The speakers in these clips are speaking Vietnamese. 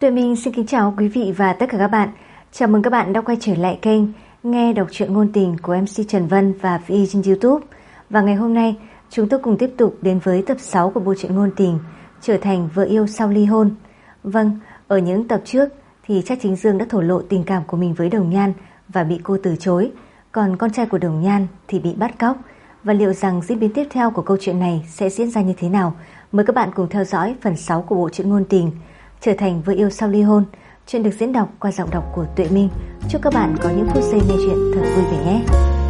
Tuệ Minh xin kính chào quý vị và tất cả các bạn. Chào mừng các bạn đã quay trở lại kênh Nghe đọc truyện ngôn tình của MC Trần Vân và Vi trên YouTube. Và ngày hôm nay chúng tôi cùng tiếp tục đến với tập 6 của bộ truyện ngôn tình Trở thành vợ yêu sau ly hôn. Vâng, ở những tập trước thì Trác Chính Dương đã thổ lộ tình cảm của mình với Đồng Nhan và bị cô từ chối. Còn con trai của Đồng Nhan thì bị bắt cóc. Và liệu rằng diễn biến tiếp theo của câu chuyện này sẽ diễn ra như thế nào? Mời các bạn cùng theo dõi phần 6 của bộ truyện ngôn tình Trở thành vợ yêu sau ly hôn. Chuyện được diễn đọc qua giọng đọc của Tuệ Minh. Chúc các bạn có những phút giây nghe chuyện thật vui vẻ nhé.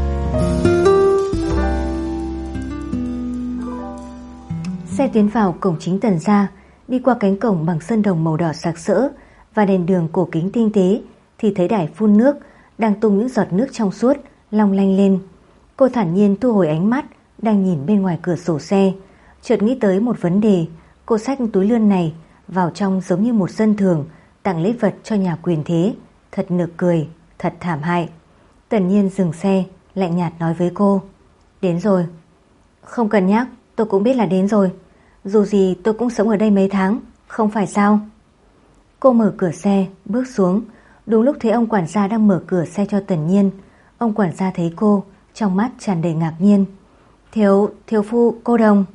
Xe tiến vào cổng chính Tần gia, đi qua cánh cổng bằng sơn đồng màu đỏ sặc sỡ và đèn đường cổ kính tinh tế thì thấy đài phun nước đang tung những giọt nước trong suốt long lanh lên. Cô thản nhiên thu hồi ánh mắt đang nhìn bên ngoài cửa sổ xe, chợt nghĩ tới một vấn đề. Cô xách túi lươn này vào trong giống như một dân thường tặng lễ vật cho nhà quyền thế, thật nực cười, thật thảm hại. Tần Nhiên dừng xe, lạnh nhạt nói với cô: "Đến rồi." "Không cần nhắc, tôi cũng biết là đến rồi. Dù gì tôi cũng sống ở đây mấy tháng, không phải sao?" Cô mở cửa xe, bước xuống. Đúng lúc thấy ông quản gia đang mở cửa xe cho Tần Nhiên. Ông quản gia thấy cô, trong mắt tràn đầy ngạc nhiên. Thiếu phu, cô Đồng."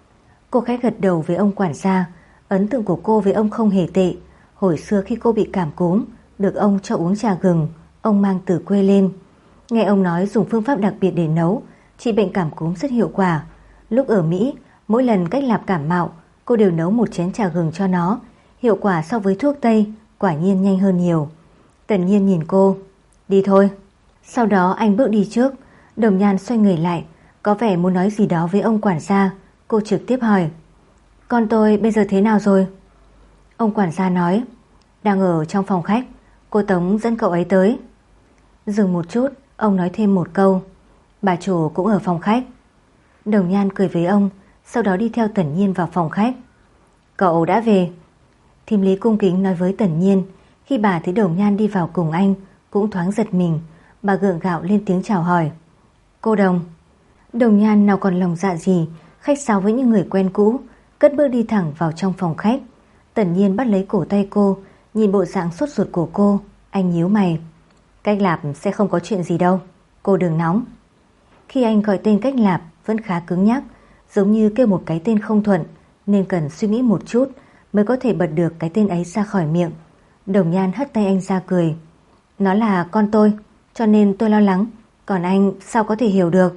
Cô khẽ gật đầu với ông quản gia. Ấn tượng của cô với ông không hề tệ. Hồi xưa khi cô bị cảm cúm, được ông cho uống trà gừng, ông mang từ quê lên. Nghe ông nói dùng phương pháp đặc biệt để nấu, trị bệnh cảm cúm rất hiệu quả. Lúc ở Mỹ, mỗi lần cách Lạp cảm mạo, cô đều nấu một chén trà gừng cho nó. Hiệu quả so với thuốc Tây quả nhiên nhanh hơn nhiều. Tần Nhiên nhìn cô: "Đi thôi." Sau đó anh bước đi trước. Đồng Nhan xoay người lại, có vẻ muốn nói gì đó với ông quản gia. Cô trực tiếp hỏi: "Con tôi bây giờ thế nào rồi?" Ông quản gia nói: "Đang ở trong phòng khách, cô Tống dẫn cậu ấy tới." Dừng một chút, ông nói thêm một câu: "Bà chủ cũng ở phòng khách." Đồng Nhan cười với ông, sau đó đi theo Tần Nhiên vào phòng khách. "Cậu đã về." Thím Lý cung kính nói với Tần Nhiên. Khi bà thấy Đồng Nhan đi vào cùng anh, cũng thoáng giật mình. Bà gượng gạo lên tiếng chào hỏi: "Cô Đồng." Đồng Nhan nào còn lòng dạ gì khách sáo với những người quen cũ, cất bước đi thẳng vào trong phòng khách. Tần Nhiên bắt lấy cổ tay cô, nhìn bộ dạng sốt ruột của cô, anh nhíu mày: "Cách Lạp sẽ không có chuyện gì đâu, cô đừng nóng." Khi anh gọi tên Cách Lạp vẫn khá cứng nhắc, giống như kêu một cái tên không thuận, nên cần suy nghĩ một chút mới có thể bật được cái tên ấy ra khỏi miệng. Đồng Nhan hất tay anh ra cười: "Nó là con tôi, cho nên tôi lo lắng, còn anh sao có thể hiểu được."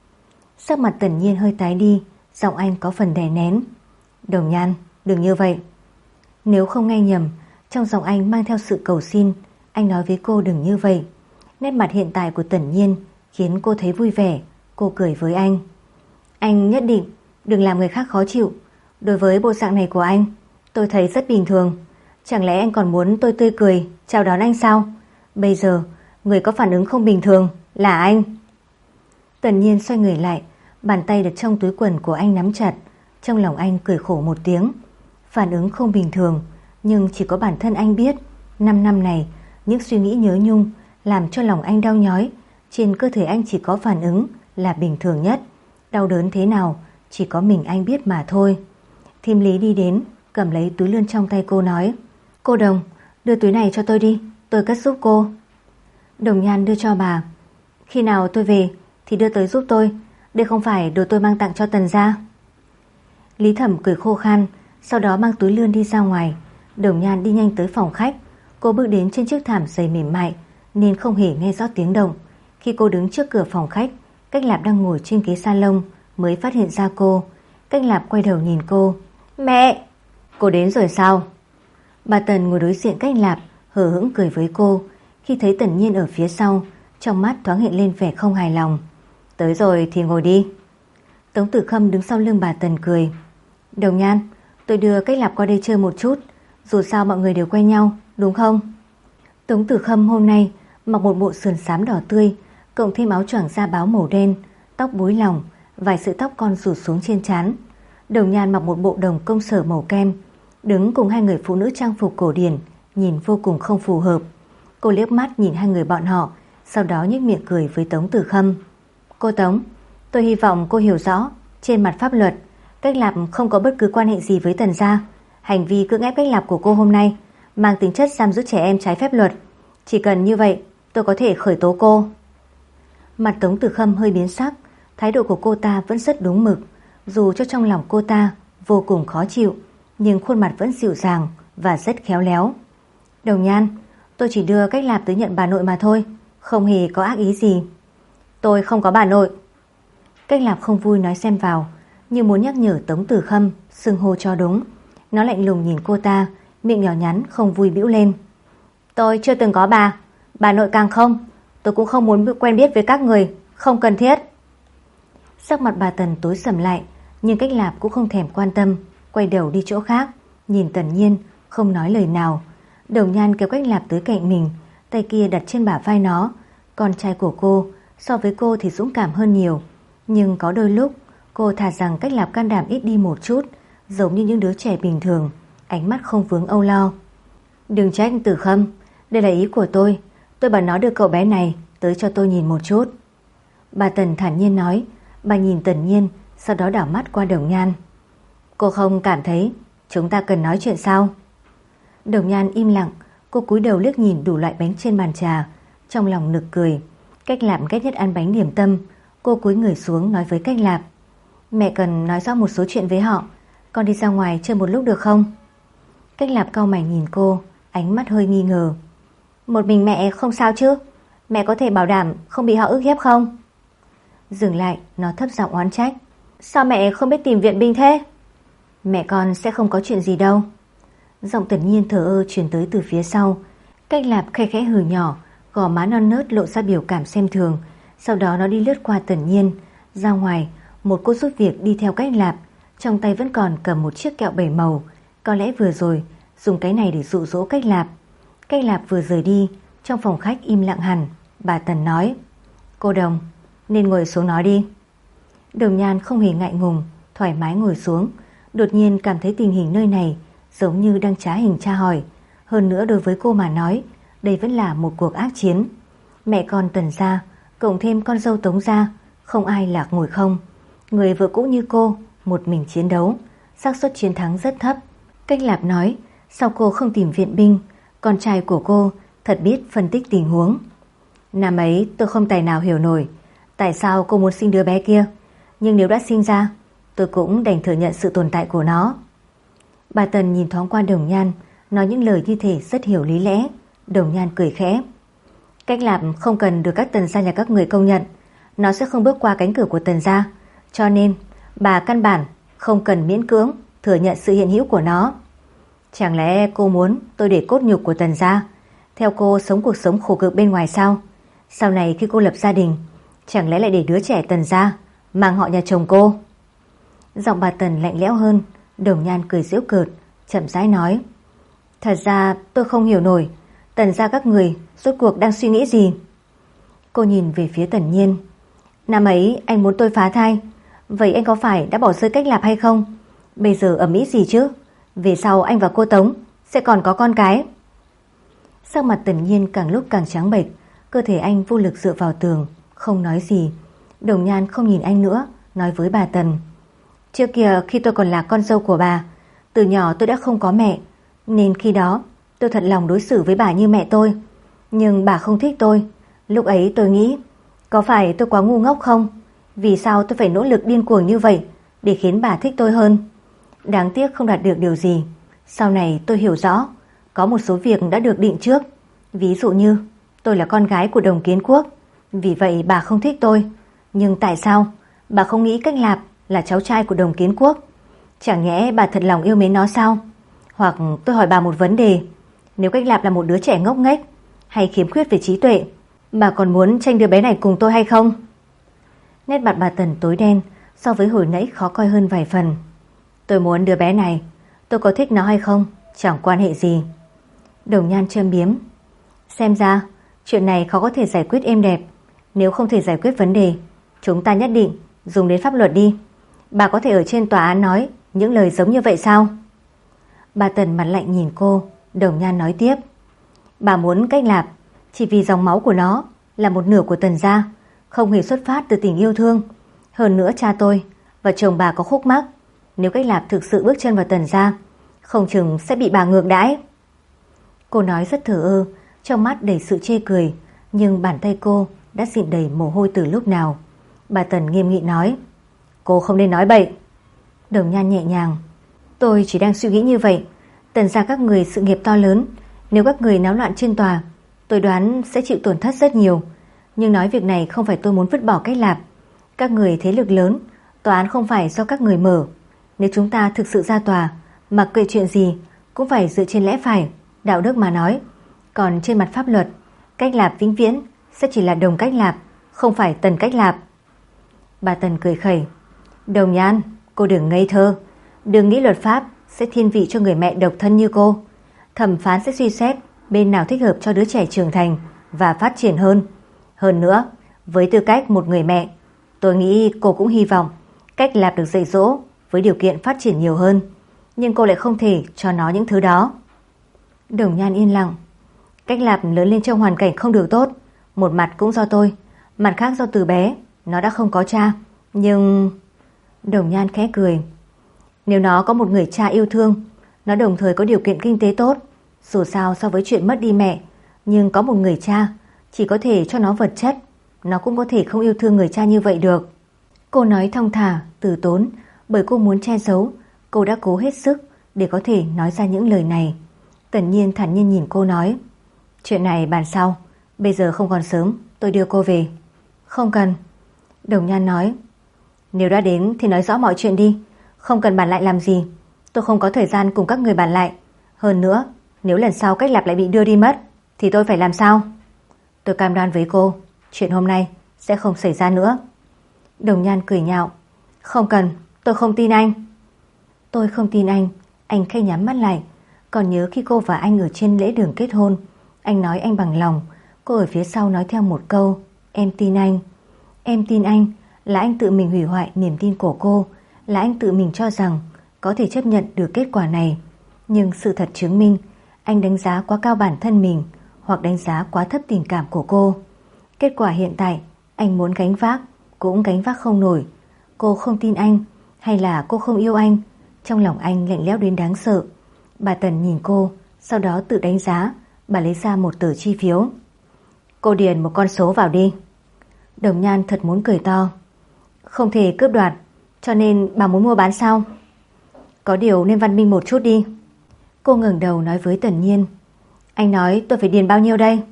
Sắc mặt Tần Nhiên hơi tái đi, giọng anh có phần đè nén: "Đồng Nhan, đừng như vậy." Nếu không nghe nhầm, trong giọng anh mang theo sự cầu xin. Anh nói với cô đừng như vậy. Nét mặt hiện tại của Tần Nhiên khiến cô thấy vui vẻ. Cô cười với anh: "Anh nhất định đừng làm người khác khó chịu. Đối với bộ dạng này của anh, tôi thấy rất bình thường. Chẳng lẽ anh còn muốn tôi tươi cười chào đón anh sao? Bây giờ người có phản ứng không bình thường là anh." Tần Nhiên xoay người lại, bàn tay đặt trong túi quần của anh nắm chặt. Trong lòng anh cười khổ một tiếng. Phản ứng không bình thường, nhưng chỉ có bản thân anh biết. 5 năm này, những suy nghĩ nhớ nhung làm cho lòng anh đau nhói. Trên cơ thể anh chỉ có phản ứng là bình thường nhất. Đau đớn thế nào chỉ có mình anh biết mà thôi. Thím Lý đi đến, cầm lấy túi lươn trong tay cô nói: "Cô Đồng, đưa túi này cho tôi đi, tôi cất giúp cô." Đồng Nhan đưa cho bà: "Khi nào tôi về thì đưa tới giúp tôi, đây không phải đồ tôi mang tặng cho Tần gia." Lý Thẩm cười khô khan, sau đó mang túi lươn đi ra ngoài. Đồng Nhan đi nhanh tới phòng khách. Cô bước đến trên chiếc thảm dày mềm mại nên không hề nghe rõ tiếng động. Khi cô đứng trước cửa phòng khách, Cách Lạp đang ngồi trên ghế salon mới phát hiện ra cô. Cách Lạp quay đầu nhìn cô: "Mẹ!" "Cô đến rồi sao?" Bà Tần ngồi đối diện Cách Lạp, hờ hững cười với cô. Khi thấy Tần Nhiên ở phía sau, trong mắt thoáng hiện lên vẻ không hài lòng. "Tới rồi thì ngồi đi." Tống Tử Khâm đứng sau lưng bà Tần cười: "Đồng Nhan, tôi đưa Cách Lạp qua đây chơi một chút, dù sao mọi người đều quen nhau, đúng không?" Tống Tử Khâm hôm nay mặc một bộ sườn xám đỏ tươi, cộng thêm áo choàng da báo màu đen, tóc búi lỏng, vài sợi tóc con rủ xuống trên trán. Đồng Nhan mặc một bộ đồng công sở màu kem, đứng cùng hai người phụ nữ trang phục cổ điển, nhìn vô cùng không phù hợp. Cô liếc mắt nhìn hai người bọn họ, sau đó nhếch miệng cười với Tống Tử Khâm: "Cô Tống, tôi hy vọng cô hiểu rõ, trên mặt pháp luật, Cách Lạp không có bất cứ quan hệ gì với Tần gia. Hành vi cưỡng ép Cách Lạp của cô hôm nay mang tính chất giam giữ trẻ em trái phép luật. Chỉ cần như vậy tôi có thể khởi tố cô. Mặt Tống Tử Khâm hơi biến sắc. Thái độ của cô ta vẫn rất đúng mực. Dù cho trong lòng cô ta vô cùng khó chịu, nhưng khuôn mặt vẫn dịu dàng và rất khéo léo. Đồng Nhan, tôi chỉ đưa Cách Lạp tới nhận bà nội mà thôi, không hề có ác ý gì. Tôi không có bà nội. Cách Lạp không vui nói xen vào, như muốn nhắc nhở Tống Tử Khâm xưng hô cho đúng. Nó lạnh lùng nhìn cô ta, miệng nhỏ nhắn không vui bĩu lên. Tôi chưa từng có bà nội càng không. Tôi cũng không muốn quen biết với các người, không cần thiết. Sắc mặt bà Tần tối sầm lại, nhưng Cách Lạp cũng không thèm quan tâm, quay đầu đi chỗ khác, nhìn Tần Nhiên, không nói lời nào. Đồng Nhan kéo Cách Lạp tới cạnh mình, tay kia đặt trên bả vai nó. Con trai của cô so với cô thì dũng cảm hơn nhiều, nhưng có đôi lúc cô thà rằng Cách Lạp can đảm ít đi một chút, giống như những đứa trẻ bình thường, ánh mắt không vướng âu lo. Đừng trách Tử Khâm, đây là ý của tôi bảo nó đưa cậu bé này tới cho tôi nhìn một chút. Bà Tần thản nhiên nói. Bà nhìn Tần Nhiên, sau đó đảo mắt qua Đồng Nhan. Cô không cảm thấy chúng ta cần nói chuyện sao? Đồng Nhan im lặng. Cô cúi đầu liếc nhìn đủ loại bánh trên bàn trà, trong lòng nực cười. Cách Lạp ghét nhất ăn bánh điểm tâm. Cô cúi người xuống nói với Cách Lạp, mẹ cần nói rõ một số chuyện với họ, con đi ra ngoài chơi một lúc được không? Cách Lạp cau mày nhìn cô, ánh mắt hơi nghi ngờ. Một mình mẹ không sao chứ? Mẹ có thể bảo đảm không bị họ ức hiếp không? Dừng lại, nó thấp giọng oán trách. Sao mẹ không biết tìm viện binh thế? Mẹ con sẽ không có chuyện gì đâu. Giọng Tần Nhiên thờ ơ truyền tới từ phía sau. Cách Lạp khe khẽ hừ nhỏ, gò má non nớt lộ ra biểu cảm xem thường. Sau đó nó đi lướt qua Tần Nhiên. Ra ngoài, một cô giúp việc đi theo Cách Lạp, trong tay vẫn còn cầm một chiếc kẹo 7 màu. Có lẽ vừa rồi dùng cái này để dụ dỗ Cách Lạp. Cách Lạp vừa rời đi, trong phòng khách im lặng hẳn. Bà Tần nói, cô Đồng, nên ngồi xuống nói đi. Đồng Nhan không hề ngại ngùng, thoải mái ngồi xuống. Đột nhiên cảm thấy tình hình nơi này giống như đang trá hình tra hỏi. Hơn nữa đối với cô mà nói, đây vẫn là một cuộc ác chiến. Mẹ con Tần gia, cộng thêm con dâu Tống gia, không ai lạc ngồi không. Người vợ cũ như cô, một mình chiến đấu, xác suất chiến thắng rất thấp. Cách Lạp nói, sao cô không tìm viện binh? Con trai của cô thật biết phân tích tình huống. Năm ấy tôi không tài nào hiểu nổi tại sao cô muốn sinh đứa bé kia, nhưng nếu đã sinh ra, tôi cũng đành thừa nhận sự tồn tại của nó. Bà Tần nhìn thoáng qua Đồng Nhan, nói những lời như thể rất hiểu lý lẽ. Đồng Nhan cười khẽ. Cách Lạp không cần được các Tần gia nhà các người công nhận, nó sẽ không bước qua cánh cửa của Tần gia, cho nên bà căn bản không cần miễn cưỡng thừa nhận sự hiện hữu của nó. Chẳng lẽ cô muốn tôi để cốt nhục của Tần gia theo cô sống cuộc sống khổ cực bên ngoài sao? Sau này khi cô lập gia đình, chẳng lẽ lại để đứa trẻ Tần gia mang họ nhà chồng cô? Giọng bà Tần lạnh lẽo hơn. Đồng Nhan cười giễu cợt, chậm rãi nói, thật ra tôi không hiểu nổi Tần gia các người rốt cuộc đang suy nghĩ gì. Cô nhìn về phía Tần Nhiên. Năm ấy anh muốn tôi phá thai, vậy anh có phải đã bỏ rơi Cách Lạp hay không? Bây giờ ầm ĩ gì chứ? Về sau anh và cô Tống sẽ còn có con cái. Sắc mặt Tần Nhiên càng lúc càng trắng bệch, cơ thể anh vô lực dựa vào tường, không nói gì. Đồng Nhan không nhìn anh nữa, nói với bà Tần, trước kia khi tôi còn là con dâu của bà, từ nhỏ tôi đã không có mẹ, nên khi đó tôi thật lòng đối xử với bà như mẹ tôi. Nhưng bà không thích tôi. Lúc ấy tôi nghĩ, có phải tôi quá ngu ngốc không? Vì sao tôi phải nỗ lực điên cuồng như vậy để khiến bà thích tôi hơn? Đáng tiếc không đạt được điều gì. Sau này tôi hiểu rõ, có một số việc đã được định trước. Ví dụ như tôi là con gái của Đồng Kiến Quốc, vì vậy bà không thích tôi. Nhưng tại sao bà không nghĩ Cách Lạp là cháu trai của Đồng Kiến Quốc? Chẳng nhẽ bà thật lòng yêu mến nó sao? Hoặc tôi hỏi bà một vấn đề, nếu Cách Lạp là một đứa trẻ ngốc nghếch hay khiếm khuyết về trí tuệ, bà còn muốn tranh đứa bé này cùng tôi hay không? Nét mặt bà Tần tối đen, so với hồi nãy khó coi hơn vài phần. Tôi muốn đứa bé này, tôi có thích nó hay không chẳng quan hệ gì. Đồng Nhan châm biếm. Xem ra chuyện này khó có thể giải quyết êm đẹp. Nếu không thể giải quyết vấn đề, chúng ta nhất định dùng đến pháp luật đi. Bà có thể ở trên tòa án nói những lời giống như vậy sao? Bà Tần mặt lạnh nhìn cô. Đồng Nhan nói tiếp, bà muốn Cách Lạp chỉ vì dòng máu của nó là một nửa của Tần gia, không hề xuất phát từ tình yêu thương. Hơn nữa cha tôi và chồng bà có khúc mắc, nếu Cách Lạp thực sự bước chân vào Tần gia, không chừng sẽ bị bà ngược đãi. Cô nói rất thờ ơ, trong mắt đầy sự chê cười, nhưng bàn tay cô đã dịn đầy mồ hôi từ lúc nào. Bà Tần nghiêm nghị nói: Cô không nên nói bậy. Đồng Nhan nhẹ nhàng: Tôi chỉ đang suy nghĩ như vậy. Tần gia các người sự nghiệp to lớn, nếu các người náo loạn trên tòa, tôi đoán sẽ chịu tổn thất rất nhiều. Nhưng nói việc này không phải tôi muốn vứt bỏ Cách Lạp. Các người thế lực lớn, tòa án không phải do các người mở. Nếu chúng ta thực sự ra tòa, mặc kệ chuyện gì cũng phải dựa trên lẽ phải, đạo đức mà nói. Còn trên mặt pháp luật, Cách Lạp vĩnh viễn sẽ chỉ là Đồng Cách Lạp, không phải Tần Cách Lạp. Bà Tần cười khẩy: Đồng Nhan, cô đừng ngây thơ. Đừng nghĩ luật pháp sẽ thiên vị cho người mẹ độc thân như cô. Thẩm phán sẽ suy xét bên nào thích hợp cho đứa trẻ trưởng thành và phát triển hơn. Hơn nữa, với tư cách một người mẹ, tôi nghĩ cô cũng hy vọng Cách Lạp được dạy dỗ với điều kiện phát triển nhiều hơn. Nhưng cô lại không thể cho nó những thứ đó. Đồng Nhan yên lặng. Cách Lạp lớn lên trong hoàn cảnh không được tốt. Một mặt cũng do tôi, mặt khác do từ bé nó đã không có cha. Nhưng... Đồng Nhan khẽ cười. Nếu nó có một người cha yêu thương, nó đồng thời có điều kiện kinh tế tốt, dù sao so với chuyện mất đi mẹ, nhưng có một người cha chỉ có thể cho nó vật chất, nó cũng có thể không yêu thương người cha như vậy được. Cô nói thong thả, từ tốn, bởi cô muốn che giấu. Cô đã cố hết sức để có thể nói ra những lời này. Tần Nhiên thản nhiên nhìn cô nói: Chuyện này bàn sau, bây giờ không còn sớm, tôi đưa cô về. Không cần. Đồng Nhan nói: Nếu đã đến thì nói rõ mọi chuyện đi, không cần bàn lại làm gì. Tôi không có thời gian cùng các người bàn lại. Hơn nữa, nếu lần sau Cách Lạp lại bị đưa đi mất thì tôi phải làm sao? Tôi cam đoan với cô, chuyện hôm nay sẽ không xảy ra nữa. Đồng Nhan cười nhạo: Không cần, tôi không tin anh. Tôi không tin anh. Anh khẽ nhắm mắt lại. Còn nhớ khi cô và anh ở trên lễ đường kết hôn, anh nói anh bằng lòng. Cô ở phía sau nói theo một câu: Em tin anh. Em tin anh là anh tự mình hủy hoại niềm tin của cô, là anh tự mình cho rằng có thể chấp nhận được kết quả này. Nhưng sự thật chứng minh anh đánh giá quá cao bản thân mình, hoặc đánh giá quá thấp tình cảm của cô. Kết quả hiện tại anh muốn gánh vác cũng gánh vác không nổi. Cô không tin anh, hay là cô không yêu anh? Trong lòng anh lạnh lẽo đến đáng sợ. Bà Tần nhìn cô, sau đó tự đánh giá. Bà lấy ra một tờ chi phiếu. Cô điền một con số vào đi. Đồng Nhan thật muốn cười to. Không thể cướp đoạt, cho nên bà muốn mua bán sao? Có điều nên văn minh một chút đi. Cô ngẩng đầu nói với Tần Nhiên: Anh nói tôi phải điền bao nhiêu đây?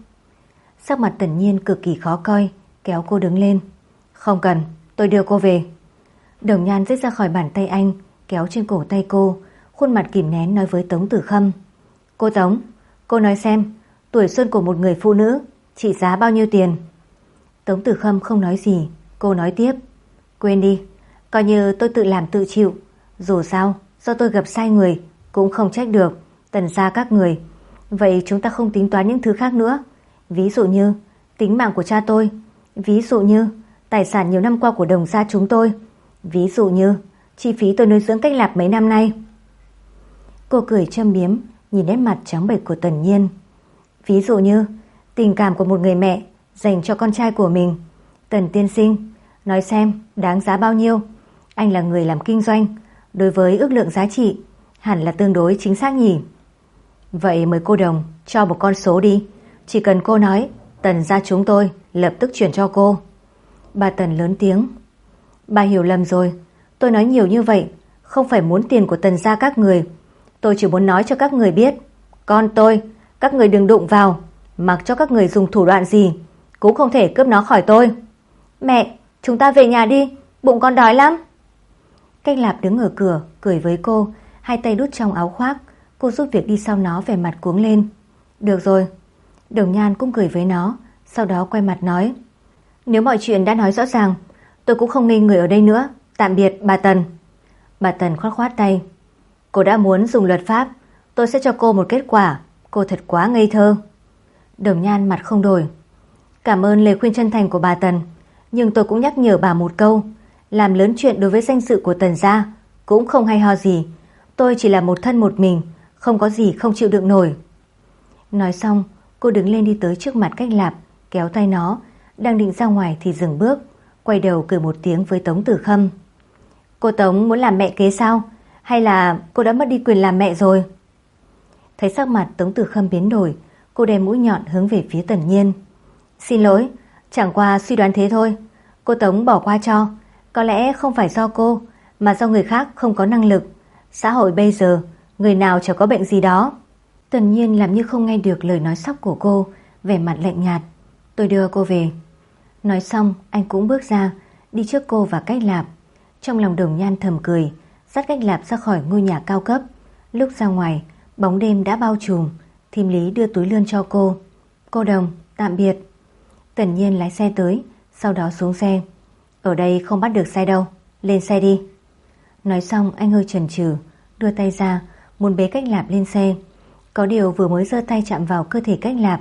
Sắc mặt Tần Nhiên cực kỳ khó coi, kéo cô đứng lên. Không cần, tôi đưa cô về. Đồng Nhan rít ra khỏi bàn tay anh, kéo trên cổ tay cô, khuôn mặt kìm nén nói với Tống Tử Khâm: Cô Tống, cô nói xem, tuổi xuân của một người phụ nữ trị giá bao nhiêu tiền? Tống Tử Khâm không nói gì. Cô nói tiếp: Quên đi, coi như tôi tự làm tự chịu. Dù sao, do tôi gặp sai người cũng không trách được Tần gia các người. Vậy chúng ta không tính toán những thứ khác nữa. Ví dụ như tính mạng của cha tôi, ví dụ như tài sản nhiều năm qua của Đồng gia chúng tôi, ví dụ như chi phí tôi nuôi dưỡng Cách Lạp mấy năm nay. Cô cười châm biếm, nhìn nét mặt trắng bệch của Tần Nhiên. Ví dụ như tình cảm của một người mẹ dành cho con trai của mình. Tần tiên sinh, nói xem đáng giá bao nhiêu? Anh là người làm kinh doanh, đối với ước lượng giá trị hẳn là tương đối chính xác nhỉ? Vậy mời cô Đồng cho một con số đi. Chỉ cần cô nói, Tần gia chúng tôi lập tức chuyển cho cô. Bà Tần lớn tiếng: Bà hiểu lầm rồi. Tôi nói nhiều như vậy không phải muốn tiền của Tần gia các người. Tôi chỉ muốn nói cho các người biết, con tôi, các người đừng đụng vào. Mặc cho các người dùng thủ đoạn gì cũng không thể cướp nó khỏi tôi. Mẹ, chúng ta về nhà đi, bụng con đói lắm. Cách Lạp đứng ở cửa cười với cô, hai tay đút trong áo khoác. Cô giúp việc đi sau nó, vẻ mặt cuống lên. Được rồi. Đồng Nhan cũng cười với nó, sau đó quay mặt nói: Nếu mọi chuyện đã nói rõ ràng, tôi cũng không ngây người ở đây nữa. Tạm biệt bà Tần. Bà Tần khoát khoát tay: Cô đã muốn dùng luật pháp, tôi sẽ cho cô một kết quả. Cô thật quá ngây thơ. Đồng Nhan mặt không đổi: Cảm ơn lời khuyên chân thành của bà Tần, nhưng tôi cũng nhắc nhở bà một câu, làm lớn chuyện đối với danh dự của Tần gia cũng không hay ho gì. Tôi chỉ là một thân một mình, không có gì không chịu đựng nổi. Nói xong, cô đứng lên đi tới trước mặt Cách Lạp, kéo tay nó, đang định ra ngoài thì dừng bước, quay đầu cười một tiếng với Tống Tử Khâm. Cô Tống muốn làm mẹ kế sao? Hay là cô đã mất đi quyền làm mẹ rồi? Thấy sắc mặt Tống Tử Khâm biến đổi, cô đem mũi nhọn hướng về phía Tần Nhiên. Xin lỗi, chẳng qua suy đoán thế thôi. Cô Tống bỏ qua cho. Có lẽ không phải do cô, mà do người khác không có năng lực. Xã hội bây giờ, người nào chẳng có bệnh gì đó. Tần Nhiên làm như không nghe được lời nói sóc của cô, vẻ mặt lạnh nhạt. Tôi đưa cô về. Nói xong, anh cũng bước ra, đi trước cô và Cách Lạp. Trong lòng Đồng Nhan thầm cười, dắt Cách Lạp ra khỏi ngôi nhà cao cấp. Lúc ra ngoài, bóng đêm đã bao trùm. Thím Lý đưa túi lươn cho cô. Cô Đồng, tạm biệt. Tần Nhiên lái xe tới, sau đó xuống xe. Ở đây không bắt được xe đâu, lên xe đi. Nói xong anh hơi chần chừ, đưa tay ra muốn bế Cách Lạp lên xe. Có điều vừa mới giơ tay chạm vào cơ thể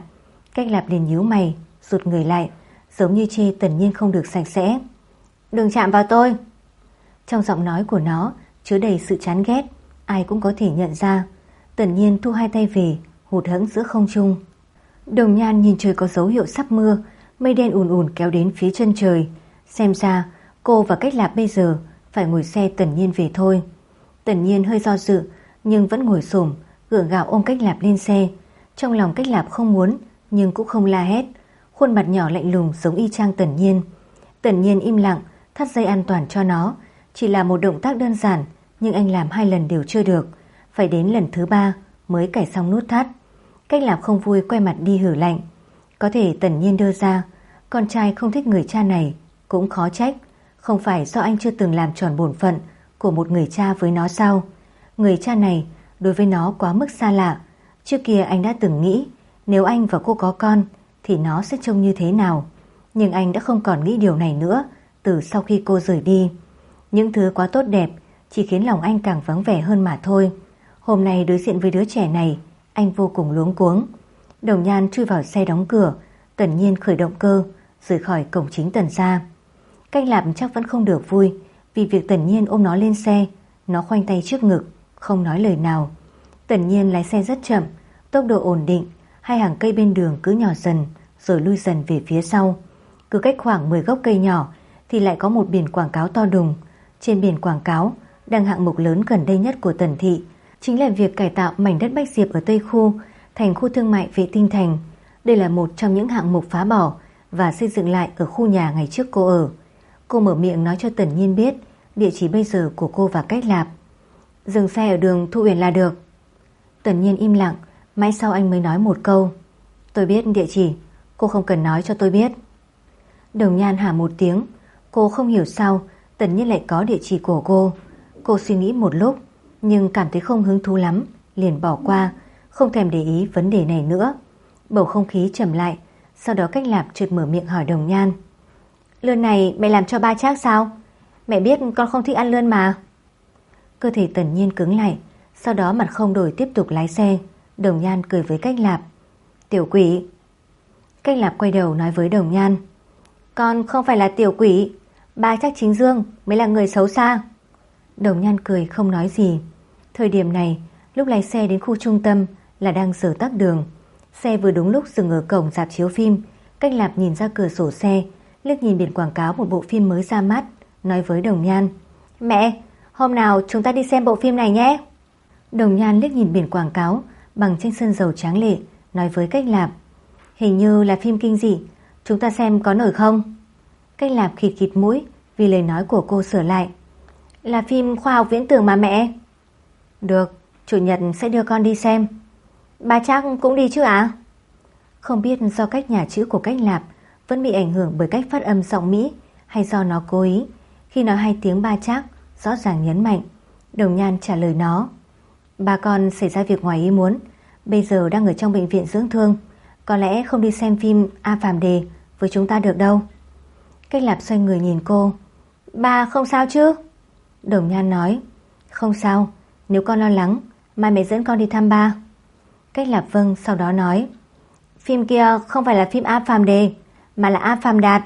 Cách Lạp liền nhíu mày, rụt người lại, giống như chê Tần Nhiên không được sạch sẽ. Đừng chạm vào tôi. Trong giọng nói của nó chứa đầy sự chán ghét, ai cũng có thể nhận ra. Tần Nhiên thu hai tay về, hụt hẫng giữa không trung. Đồng Nhan nhìn trời có dấu hiệu sắp mưa, mây đen ùn ùn kéo đến phía chân trời. Xem ra cô và Cách Lạp bây giờ phải ngồi xe Tần Nhiên về thôi. Tần Nhiên hơi do dự, nhưng vẫn ngồi xổm, gượng gạo ôm Cách Lạp lên xe. Trong lòng Cách Lạp không muốn, nhưng cũng không la hét. Khuôn mặt nhỏ lạnh lùng giống y chang Tần Nhiên. Tần Nhiên im lặng, thắt dây an toàn cho nó. Chỉ là một động tác đơn giản, nhưng anh làm 2 lần đều chưa được. Phải đến lần thứ 3 mới cài xong nút thắt. Cách Lạp không vui quay mặt đi hử lạnh. Có thể Tần Nhiên đưa ra, con trai không thích người cha này, cũng khó trách. Không phải do anh chưa từng làm tròn bổn phận của một người cha với nó sao? Người cha này đối với nó quá mức xa lạ. Trước kia anh đã từng nghĩ nếu anh và cô có con thì nó sẽ trông như thế nào. Nhưng anh đã không còn nghĩ điều này nữa từ sau khi cô rời đi. Những thứ quá tốt đẹp chỉ khiến lòng anh càng vắng vẻ hơn mà thôi. Hôm nay đối diện với đứa trẻ này, anh vô cùng luống cuống. Đồng Nhan chui vào xe đóng cửa, Tần Nhiên khởi động cơ, rời khỏi cổng chính Tần gia. Cách Lạp chắc vẫn không được vui vì việc Tần Nhiên ôm nó lên xe. Nó khoanh tay trước ngực, không nói lời nào. Tần Nhiên lái xe rất chậm, tốc độ ổn định. 2 hàng cây bên đường cứ nhỏ dần rồi lui dần về phía sau. Cứ cách khoảng 10 gốc cây nhỏ thì lại có một biển quảng cáo to đùng. Trên biển quảng cáo đang hạng mục lớn gần đây nhất của Tần thị, chính là việc cải tạo mảnh đất Bách Diệp ở Tây Khu thành khu thương mại Vệ Tinh Thành. Đây là một trong những hạng mục phá bỏ và xây dựng lại ở khu nhà ngày trước cô ở. Cô mở miệng nói cho Tần Nhiên biết địa chỉ bây giờ của cô và Cách Lạp. Dừng xe ở đường Thu Uyển là được. Tần Nhiên im lặng, mãi sau anh mới nói một câu. Tôi biết địa chỉ, cô không cần nói cho tôi biết. Đồng Nhan hả một tiếng. Cô không hiểu sao Tần Nhiên lại có địa chỉ của cô. Cô suy nghĩ một lúc nhưng cảm thấy không hứng thú lắm, liền bỏ qua, không thèm để ý vấn đề này nữa. Bầu không khí trầm lại. Sau đó Cách Lạp chợt mở miệng hỏi Đồng Nhan. Lươn này mẹ làm cho ba Trác sao? Mẹ biết con không thích ăn lươn mà. Cơ thể Tần Nhiên cứng lại, sau đó mặt không đổi tiếp tục lái xe. Đồng Nhan cười với Cách Lạp. Tiểu quỷ. Cách Lạp quay đầu nói với Đồng Nhan. Con không phải là tiểu quỷ, ba Trác Chính Dương mới là người xấu xa. Đồng Nhan cười không nói gì. Thời điểm này, lúc lái xe đến khu trung tâm là đang giờ tắc đường. Xe vừa đúng lúc dừng ở cổng rạp chiếu phim. Cách Lạp nhìn ra cửa sổ xe, liếc nhìn biển quảng cáo một bộ phim mới ra mắt, nói với Đồng Nhan. Mẹ, hôm nào chúng ta đi xem bộ phim này nhé. Đồng Nhan liếc nhìn biển quảng cáo bằng tranh sơn dầu tráng lệ, nói với Cách Lạp. Hình như là phim kinh dị, chúng ta xem có nổi không? Cách Lạp khịt khịt mũi vì lời nói của cô sửa lại. Là phim khoa học viễn tưởng mà mẹ. Được, chủ nhật sẽ đưa con đi xem. Ba Trác cũng đi chứ ạ? Không biết do cách nhà chữ của Cách Lạp vẫn bị ảnh hưởng bởi cách phát âm giọng Mỹ hay do nó cố ý. Khi nói 2 tiếng ba Trác rõ ràng nhấn mạnh. Đồng Nhan trả lời nó. Ba con xảy ra việc ngoài ý muốn, bây giờ đang ở trong bệnh viện dưỡng thương, có lẽ không đi xem phim A Phàm Đề với chúng ta được đâu. Cách Lạp xoay người nhìn cô. Ba không sao chứ? Đồng Nhan nói. Không sao, nếu con lo lắng mai mẹ dẫn con đi thăm ba. Cách Lạp vâng, sau đó nói. Phim kia không phải là phim A Phàm Đề, mà là A Phàm Đạt.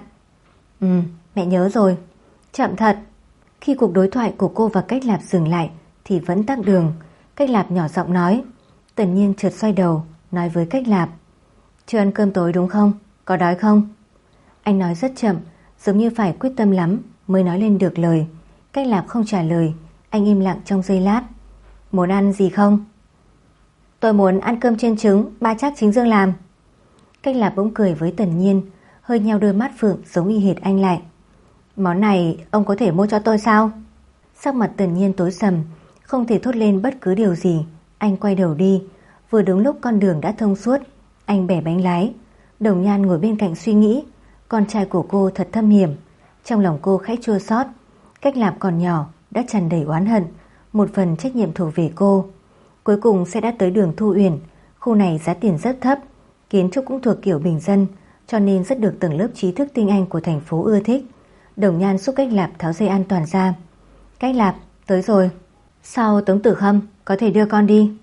Mẹ nhớ rồi. Chậm thật. Khi cuộc đối thoại của cô và Cách Lạp dừng lại thì vẫn tắc đường. Cách Lạp nhỏ giọng nói. Tần Nhiên chợt xoay đầu, nói với Cách Lạp. Chưa ăn cơm tối đúng không? Có đói không? Anh nói rất chậm, giống như phải quyết tâm lắm mới nói lên được lời. Cách Lạp không trả lời, anh im lặng trong giây lát. Muốn ăn gì không? Tôi muốn ăn cơm chiên trứng ba Trác Chính Dương làm. Cách Lạp bỗng cười với Tần Nhiên, hơi nheo đôi mắt phượng giống y hệt anh lại. Món này ông có thể mua cho tôi sao? Sắc mặt Tần Nhiên tối sầm, không thể thốt lên bất cứ điều gì. Anh quay đầu đi. Vừa đúng lúc con đường đã thông suốt, anh bẻ bánh lái. Đồng Nhan ngồi bên cạnh suy nghĩ. Con trai của cô thật thâm hiểm. Trong lòng cô khẽ chua xót. Cách Lạp còn nhỏ đã tràn đầy oán hận. Một phần trách nhiệm thuộc về cô. Cuối cùng sẽ đã tới đường Thu Uyển. Khu này giá tiền rất thấp, kiến trúc cũng thuộc kiểu bình dân, cho nên rất được tầng lớp trí thức tinh anh của thành phố ưa thích. Đồng Nhan giúp Cách Lạp tháo dây an toàn ra. Cách Lạp, tới rồi. Sao Tống Tử Khâm, có thể đưa con đi?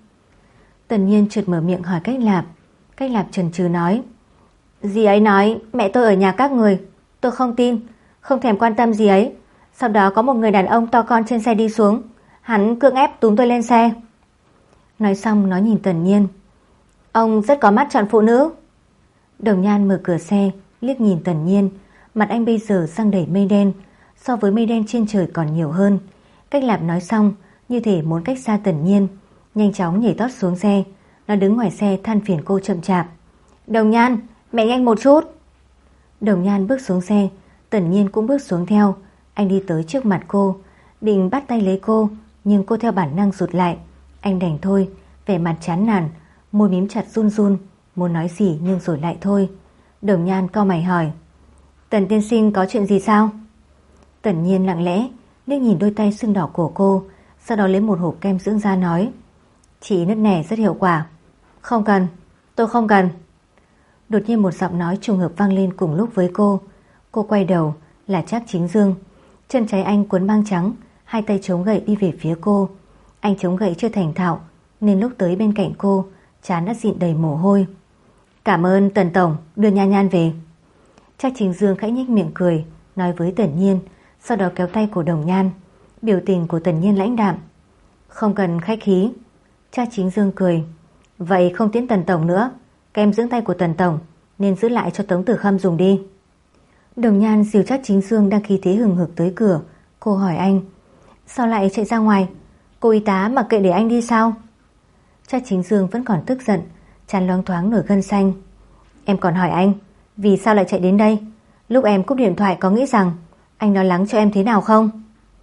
Tần Nhiên chợt mở miệng hỏi Cách Lạp. Cách Lạp chần chừ nói, dì ấy nói mẹ tôi ở nhà các người. Tôi không tin, không thèm quan tâm gì ấy. Sau đó có một người đàn ông to con trên xe đi xuống. Hắn cưỡng ép túm tôi lên xe. Nói xong nó nhìn Tần Nhiên. Ông rất có mắt chọn phụ nữ. Đồng Nhan mở cửa xe, liếc nhìn Tần Nhiên. Mặt anh bây giờ sang đầy mây đen, so với mây đen trên trời còn nhiều hơn. Cách Lạp nói xong, như thể muốn cách xa Tần Nhiên, nhanh chóng nhảy tót xuống xe. Nó đứng ngoài xe than phiền cô chậm chạp. Đồng Nhan, mẹ nhanh một chút. Đồng Nhan bước xuống xe, Tần Nhiên cũng bước xuống theo. Anh đi tới trước mặt cô, định bắt tay lấy cô, nhưng cô theo bản năng rụt lại. Anh đành thôi, vẻ mặt chán nản, môi mím chặt run run, muốn nói gì nhưng rồi lại thôi. Đồng Nhan cau mày hỏi, Tần tiên sinh có chuyện gì sao? Tần Nhiên lặng lẽ liếc nhìn đôi tay sưng đỏ của cô, sau đó lấy một hộp kem dưỡng da nói, chị nứt nẻ rất hiệu quả. Không cần, tôi không cần. Đột nhiên một giọng nói trùng hợp vang lên cùng lúc với cô. Cô quay đầu, là Trác Chính Dương. Chân trái anh quấn băng trắng, hai tay chống gậy đi về phía cô. Anh chống gậy chưa thành thạo, nên lúc tới bên cạnh cô, trán đã dịn đầy mồ hôi. Cảm ơn Tần Tổng đưa Nhan Nhan về. Trác Chính Dương khẽ nhếch miệng cười, nói với Tần Nhiên, sau đó kéo tay của Đồng Nhan. Biểu tình của Tần Nhiên lãnh đạm. Không cần khách khí. Trác Chính Dương cười. Vậy không tiễn Tần Tổng nữa, kem dưỡng tay của Tần Tổng nên giữ lại cho Tống Tử Khâm dùng đi. Đồng Nhan dìu Trác Chính Dương đang khí thế hừng hực tới cửa. Cô hỏi anh, sao lại chạy ra ngoài? Cô y tá mặc kệ để anh đi sao? Trác Chính Dương vẫn còn tức giận, trán loáng thoáng nổi gân xanh. Em còn hỏi anh, vì sao lại chạy đến đây? Lúc em cúp điện thoại có nghĩ rằng anh lo lắng cho em thế nào không?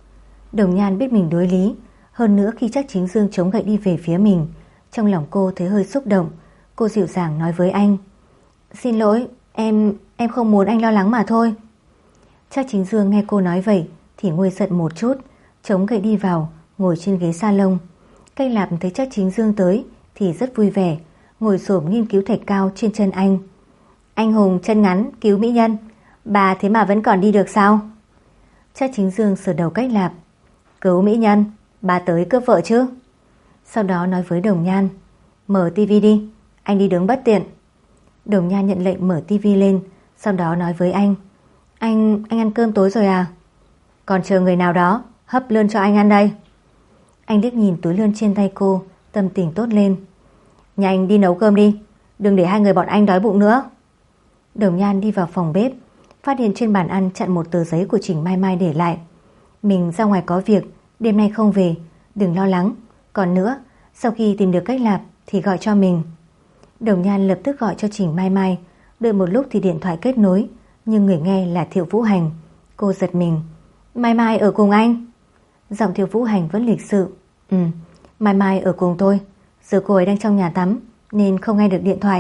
Đồng Nhan biết mình đối lý. Hơn nữa khi Trác Chính Dương chống gậy đi về phía mình, trong lòng cô thấy hơi xúc động. Cô dịu dàng nói với anh, xin lỗi, em không muốn anh lo lắng mà thôi. Trác Chính Dương nghe cô nói vậy thì nguôi giận một chút, chống gậy đi vào, ngồi trên ghế salon. Cách Lạp thấy Trác Chính Dương tới thì rất vui vẻ, ngồi xổm nghiên cứu thạch cao trên chân anh. Anh hùng chân ngắn cứu mỹ nhân, bà thế mà vẫn còn đi được sao? Trác Chính Dương sờ đầu Cách Lạp. Cứu mỹ nhân, bà tới cướp vợ chứ? Sau đó nói với Đồng Nhan, mở tivi đi, anh đi đứng bất tiện. Đồng Nhan nhận lệnh mở tivi lên, sau đó nói với anh, anh ăn cơm tối rồi à? Còn chờ người nào đó hấp lươn cho anh ăn đây. Anh liếc nhìn túi lươn trên tay cô, tâm tình tốt lên. Nhanh đi nấu cơm đi, đừng để hai người bọn anh đói bụng nữa. Đồng Nhan đi vào phòng bếp, phát hiện trên bàn ăn chặn một tờ giấy của Trình Mai Mai để lại. Mình ra ngoài có việc, đêm nay không về, đừng lo lắng. Còn nữa, sau khi tìm được Cách Lạp thì gọi cho mình. Đồng Nhan lập tức gọi cho Trình Mai Mai. Đợi một lúc thì điện thoại kết nối, nhưng người nghe là Thiệu Vũ Hành. Cô giật mình. Mai Mai ở cùng anh? Giọng Thiệu Vũ Hành vẫn lịch sự. Mai Mai ở cùng tôi. Giờ cô ấy đang trong nhà tắm nên không nghe được điện thoại.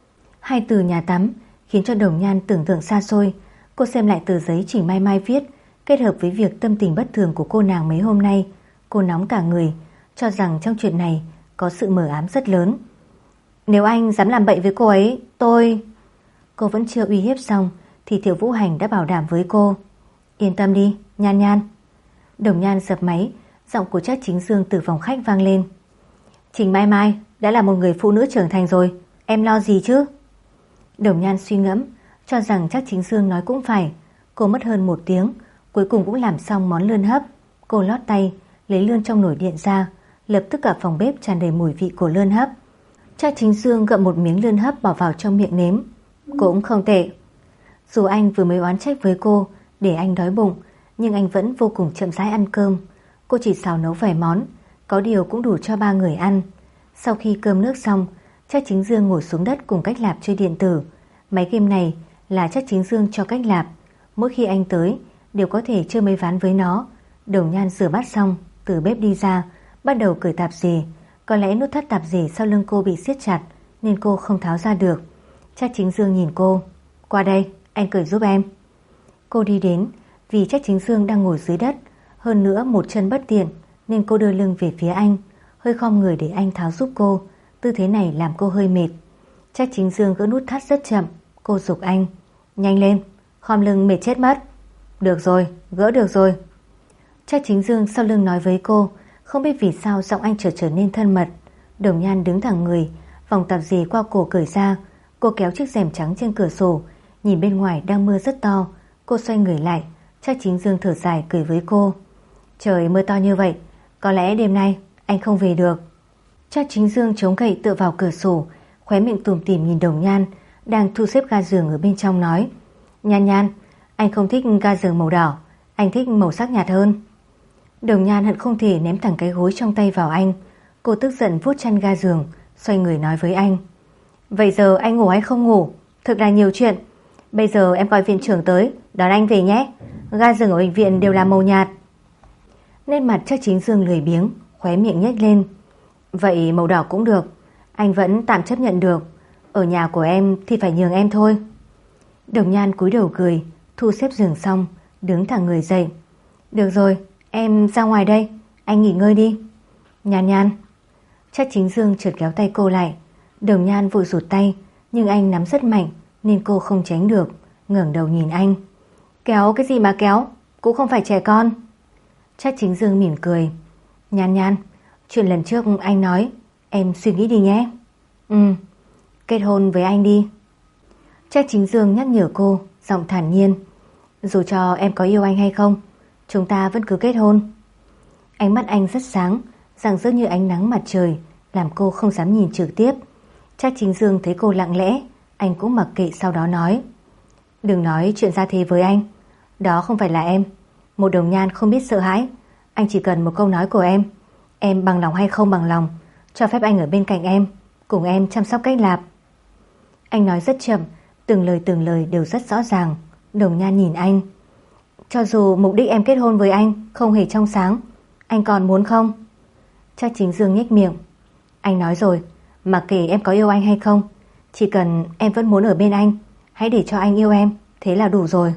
Hai từ nhà tắm khiến cho Đồng Nhan tưởng tượng xa xôi. Cô xem lại tờ giấy Trình Mai Mai viết, kết hợp với việc tâm tình bất thường của cô nàng mấy hôm nay. Cô nóng cả người, cho rằng trong chuyện này có sự mờ ám rất lớn. Nếu anh dám làm bậy với cô ấy, tôi... Cô vẫn chưa uy hiếp xong thì Thiệu Vũ Hành đã bảo đảm với cô. Yên tâm đi, Nhan Nhan. Đồng Nhan dập máy, giọng của Trác Chính Dương từ phòng khách vang lên. Trình Mai Mai đã là một người phụ nữ trưởng thành rồi, em lo gì chứ? Đồng Nhan suy ngẫm, cho rằng Trác Chính Dương nói cũng phải. Cô mất hơn 1 tiếng, cuối cùng cũng làm xong món lươn hấp. Cô lót tay, lấy lươn trong nồi điện ra, lập tức cả phòng bếp tràn đầy mùi vị của lươn hấp. Trác Chính Dương gặm một miếng lươn hấp bỏ vào trong miệng nếm. Cũng không tệ. Dù anh vừa mới oán trách với cô để anh đói bụng, nhưng anh vẫn vô cùng chậm rãi ăn cơm. Cô chỉ xào nấu vài món, có điều cũng đủ cho 3 người ăn. Sau khi cơm nước xong, Trác Chính Dương ngồi xuống đất cùng Cách Lạp chơi điện tử. Máy game này là Trác Chính Dương cho Cách Lạp. Mỗi khi anh tới đều có thể chơi mấy ván với nó. Đồng Nhan rửa bát xong, từ bếp đi ra, bắt đầu cởi tạp dề. Có lẽ nút thắt tạp dề sau lưng cô bị siết chặt nên cô không tháo ra được. Trác Chính Dương nhìn cô. Qua đây, anh cởi giúp em. Cô đi đến, vì Trác Chính Dương đang ngồi dưới đất, hơn nữa một chân bất tiện nên cô đưa lưng về phía anh, hơi khom người để anh tháo giúp cô. Tư thế này làm cô hơi mệt. Trác Chính Dương gỡ nút thắt rất chậm. Cô giục anh, nhanh lên, khom lưng mệt chết mất. Được rồi, gỡ được rồi. Trác Chính Dương sau lưng nói với cô. Không biết vì sao giọng anh trở nên thân mật. Đồng Nhan đứng thẳng người, vòng tạp dề qua cổ cởi ra. Cô kéo chiếc rèm trắng trên cửa sổ, nhìn bên ngoài đang mưa rất to. Cô xoay người lại, Trác Chính Dương thở dài cười với cô. Trời mưa to như vậy, có lẽ đêm nay anh không về được. Trác Chính Dương chống gậy tựa vào cửa sổ, khóe miệng tủm tỉm nhìn Đồng Nhan đang thu xếp ga giường ở bên trong nói. Nhan Nhan, anh không thích ga giường màu đỏ, anh thích màu sắc nhạt hơn. Đồng Nhan hận không thể ném thẳng cái gối trong tay vào anh. Cô tức giận vuốt chăn ga giường, xoay người nói với anh. Vậy giờ anh ngủ hay không ngủ? Thực là nhiều chuyện. Bây giờ em gọi viện trưởng tới đón anh về nhé. Ga giường ở bệnh viện đều là màu nhạt. Nét mặt Trác Chính Dương lười biếng, khóe miệng nhếch lên. Vậy màu đỏ cũng được, anh vẫn tạm chấp nhận được. Ở nhà của em thì phải nhường em thôi. Đồng Nhan cúi đầu cười, thu xếp giường xong, đứng thẳng người dậy. Được rồi, em ra ngoài đây, anh nghỉ ngơi đi. Nhan Nhan. Trác Chính Dương chợt kéo tay cô lại. Đồng Nhan vội rụt tay, nhưng anh nắm rất mạnh nên cô không tránh được, ngẩng đầu nhìn anh. Kéo cái gì mà kéo, cũng không phải trẻ con. Trác Chính Dương mỉm cười. Nhan Nhan, chuyện lần trước anh nói, em suy nghĩ đi nhé. Kết hôn với anh đi. Trác Chính Dương nhắc nhở cô, giọng thản nhiên. Dù cho em có yêu anh hay không, chúng ta vẫn cứ kết hôn. Ánh mắt anh rất sáng, rạng rỡ như ánh nắng mặt trời, làm cô không dám nhìn trực tiếp. Trác Chính Dương thấy cô lặng lẽ, anh cũng mặc kệ, sau đó nói. Đừng nói chuyện ra thế với anh, đó không phải là em. Một Đồng Nhan không biết sợ hãi. Anh chỉ cần một câu nói của em bằng lòng hay không bằng lòng, cho phép anh ở bên cạnh em, cùng em chăm sóc Cách Lạp. Anh nói rất chậm, từng lời đều rất rõ ràng. Đồng Nhan nhìn anh. Cho dù mục đích em kết hôn với anh không hề trong sáng, anh còn muốn không? Trác Chính Dương nhếch miệng. Anh nói rồi, mặc kệ em có yêu anh hay không, chỉ cần em vẫn muốn ở bên anh, hãy để cho anh yêu em, thế là đủ rồi.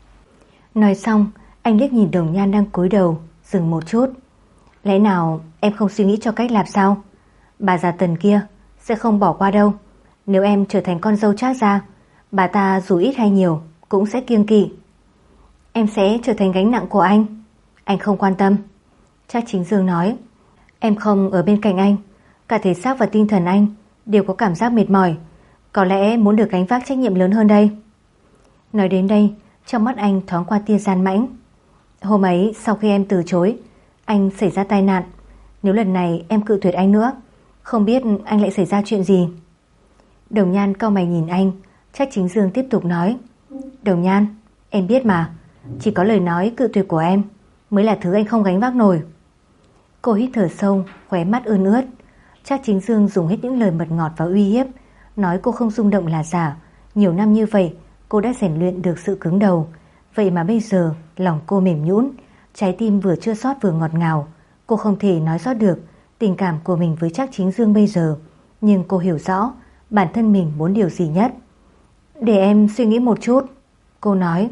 Nói xong, anh liếc nhìn Đồng Nhan đang cúi đầu, dừng một chút. Lẽ nào em không suy nghĩ cho Cách Lạp sao? Bà già Tần kia sẽ không bỏ qua đâu. Nếu em trở thành con dâu Trác gia, bà ta dù ít hay nhiều cũng sẽ kiêng kỵ. Em sẽ trở thành gánh nặng của anh không quan tâm. Trác Chính Dương nói. Em không ở bên cạnh anh, cả thể xác và tinh thần anh đều có cảm giác mệt mỏi, có lẽ muốn được gánh vác trách nhiệm lớn hơn đây. Nói đến đây, trong mắt anh thoáng qua tia gian mãnh. Hôm ấy sau khi em từ chối, anh xảy ra tai nạn. Nếu lần này em cự tuyệt anh nữa, không biết anh lại xảy ra chuyện gì. Đồng Nhan cau mày nhìn anh. Trác Chính Dương tiếp tục nói. Đồng Nhan, em biết mà, chỉ có lời nói cự tuyệt của em mới là thứ anh không gánh vác nổi. Cô hít thở sâu, khóe mắt ươn ướt. Trác Chính Dương dùng hết những lời mật ngọt và uy hiếp, nói cô không rung động là giả. Nhiều năm như vậy, cô đã rèn luyện được sự cứng đầu. Vậy mà bây giờ lòng cô mềm nhũn, trái tim vừa chua xót vừa ngọt ngào. Cô không thể nói rõ được tình cảm của mình với Trác Chính Dương bây giờ, nhưng cô hiểu rõ bản thân mình muốn điều gì nhất. Để em suy nghĩ một chút, cô nói.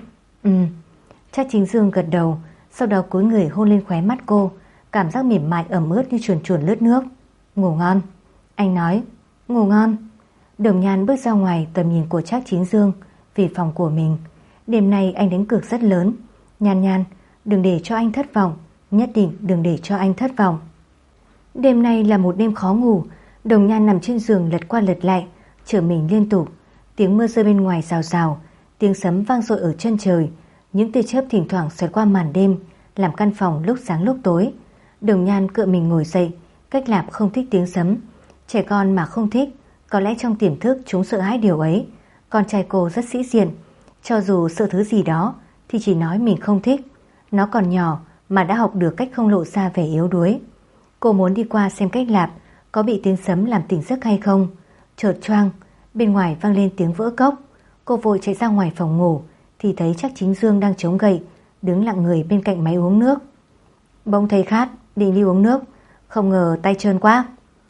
Trác Chính Dương gật đầu, sau đó cúi người hôn lên khóe mắt cô, cảm giác mềm mại ẩm ướt như chuồn chuồn lướt nước. Ngủ ngon, anh nói. Ngủ ngon. Đồng Nhan bước ra ngoài tầm nhìn của Trác Chính Dương về phòng của mình. Đêm nay anh đánh cược rất lớn. Nhan Nhan, đừng để cho anh thất vọng, nhất định đừng để cho anh thất vọng. Đêm nay là một đêm khó ngủ. Đồng Nhan nằm trên giường lật qua lật lại, trở mình liên tục. Tiếng mưa rơi bên ngoài rào rào, tiếng sấm vang dội ở chân trời, những tia chớp thỉnh thoảng xoẹt qua màn đêm, làm căn phòng lúc sáng lúc tối. Đồng Nhan cựa mình ngồi dậy. Cách Lạp không thích tiếng sấm. Trẻ con mà không thích, có lẽ trong tiềm thức chúng sợ hãi điều ấy. Con trai cô rất sĩ diện, cho dù sợ thứ gì đó thì chỉ nói mình không thích. Nó còn nhỏ mà đã học được cách không lộ ra vẻ yếu đuối. Cô muốn đi qua xem Cách Lạp có bị tiếng sấm làm tỉnh giấc hay không. Chợt choang, bên ngoài vang lên tiếng vỡ cốc. Cô vội chạy ra ngoài phòng ngủ thì thấy Trác Chính Dương đang chống gậy, đứng lặng người bên cạnh máy uống nước. Bỗng thấy khát, định đi uống nước, không ngờ tay trơn quá.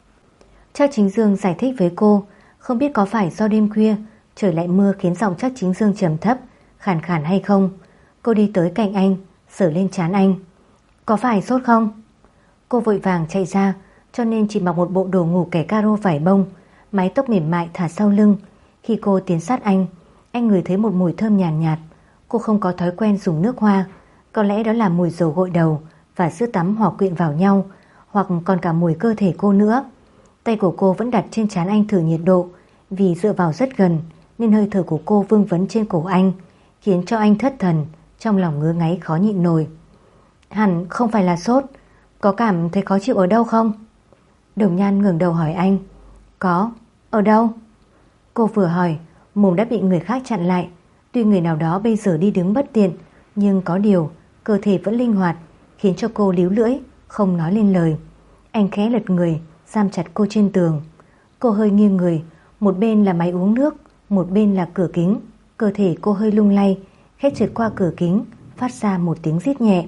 Trác Chính Dương giải thích với cô, không biết có phải do đêm khuya trời lại mưa khiến giọng Trác Chính Dương trầm thấp, khàn khàn hay không. Cô đi tới cạnh anh, sờ lên trán anh. Có phải sốt không? Cô vội vàng chạy ra, cho nên chỉ mặc một bộ đồ ngủ kẻ caro vải bông, mái tóc mềm mại thả sau lưng. Khi cô tiến sát anh ngửi thấy một mùi thơm nhàn nhạt. Cô không có thói quen dùng nước hoa, có lẽ đó là mùi dầu gội đầu và sữa tắm hòa quyện vào nhau, hoặc còn cả mùi cơ thể cô nữa. Tay của cô vẫn đặt trên trán anh thử nhiệt độ, vì dựa vào rất gần nên hơi thở của cô vương vấn trên cổ anh, khiến cho anh thất thần, trong lòng ngứa ngáy khó nhịn nổi. Hẳn không phải là sốt, có cảm thấy khó chịu ở đâu không? Đồng Nhan ngẩng đầu hỏi anh. Có, ở đâu? Cô vừa hỏi, mồm đã bị người khác chặn lại. Tuy người nào đó bây giờ đi đứng bất tiện, nhưng có điều cơ thể vẫn linh hoạt, khiến cho cô líu lưỡi, không nói lên lời. Anh khẽ lật người, giam chặt cô trên tường. Cô hơi nghiêng người, một bên là máy uống nước, một bên là cửa kính. Cơ thể cô hơi lung lay, khẽ trượt qua cửa kính, phát ra một tiếng rít nhẹ.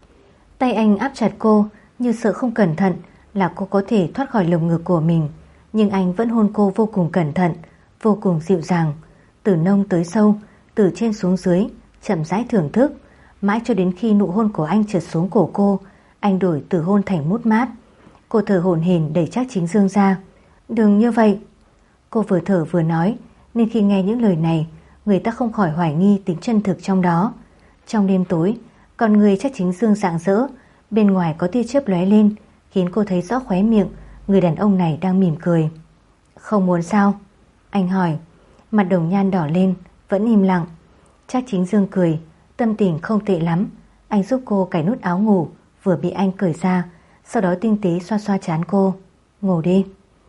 Tay anh áp chặt cô, như sợ không cẩn thận là cô có thể thoát khỏi lồng ngực của mình. Nhưng anh vẫn hôn cô vô cùng cẩn thận, vô cùng dịu dàng, từ nông tới sâu, từ trên xuống dưới, chậm rãi thưởng thức, mãi cho đến khi nụ hôn của anh trượt xuống cổ cô. Anh đổi từ hôn thành mút mát. Cô thở hổn hển đẩy Trác Chính Dương ra. Đừng như vậy. Cô vừa thở vừa nói, nên khi nghe những lời này, người ta không khỏi hoài nghi tính chân thực trong đó. Trong đêm tối, con người Trác Chính Dương rạng rỡ, bên ngoài có tia chớp lóe lên, khiến cô thấy rõ khóe miệng người đàn ông này đang mỉm cười. Không muốn sao? Anh hỏi. Mặt Đồng Nhan đỏ lên, vẫn im lặng. Trác Chính Dương cười, tâm tình không tệ lắm. Anh giúp cô cài nút áo ngủ vừa bị anh cởi ra, sau đó tinh tế xoa xoa trán cô. Ngủ đi.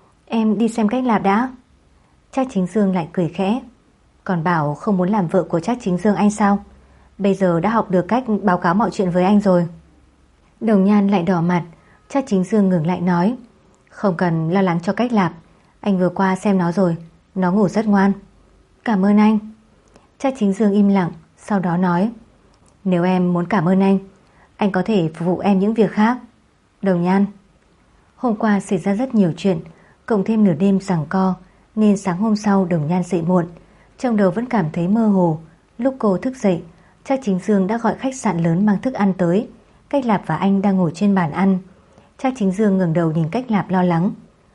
Em đi xem cách làm đã. Trác Chính Dương lại cười khẽ. Còn bảo không muốn làm vợ của Trác Chính Dương anh sao? Bây giờ đã học được cách báo cáo mọi chuyện với anh rồi. Đồng Nhan lại đỏ mặt. Trác Chính Dương ngừng lại nói. Không cần lo lắng cho cách lạp, anh vừa qua xem nó rồi, nó ngủ rất ngoan. Cảm ơn anh. Trác Chính Dương im lặng, sau đó nói. Nếu em muốn cảm ơn anh có thể phục vụ em những việc khác. Đồng Nhan. Hôm qua xảy ra rất nhiều chuyện, cộng thêm nửa đêm giằng co, nên sáng hôm sau Đồng Nhan dậy muộn. Trong đầu vẫn cảm thấy mơ hồ. Lúc cô thức dậy, Trác Chính Dương đã gọi khách sạn lớn mang thức ăn tới. Cách Lạp và anh đang ngồi trên bàn ăn. Trác Chính Dương ngẩng đầu nhìn Cách Lạp lo lắng.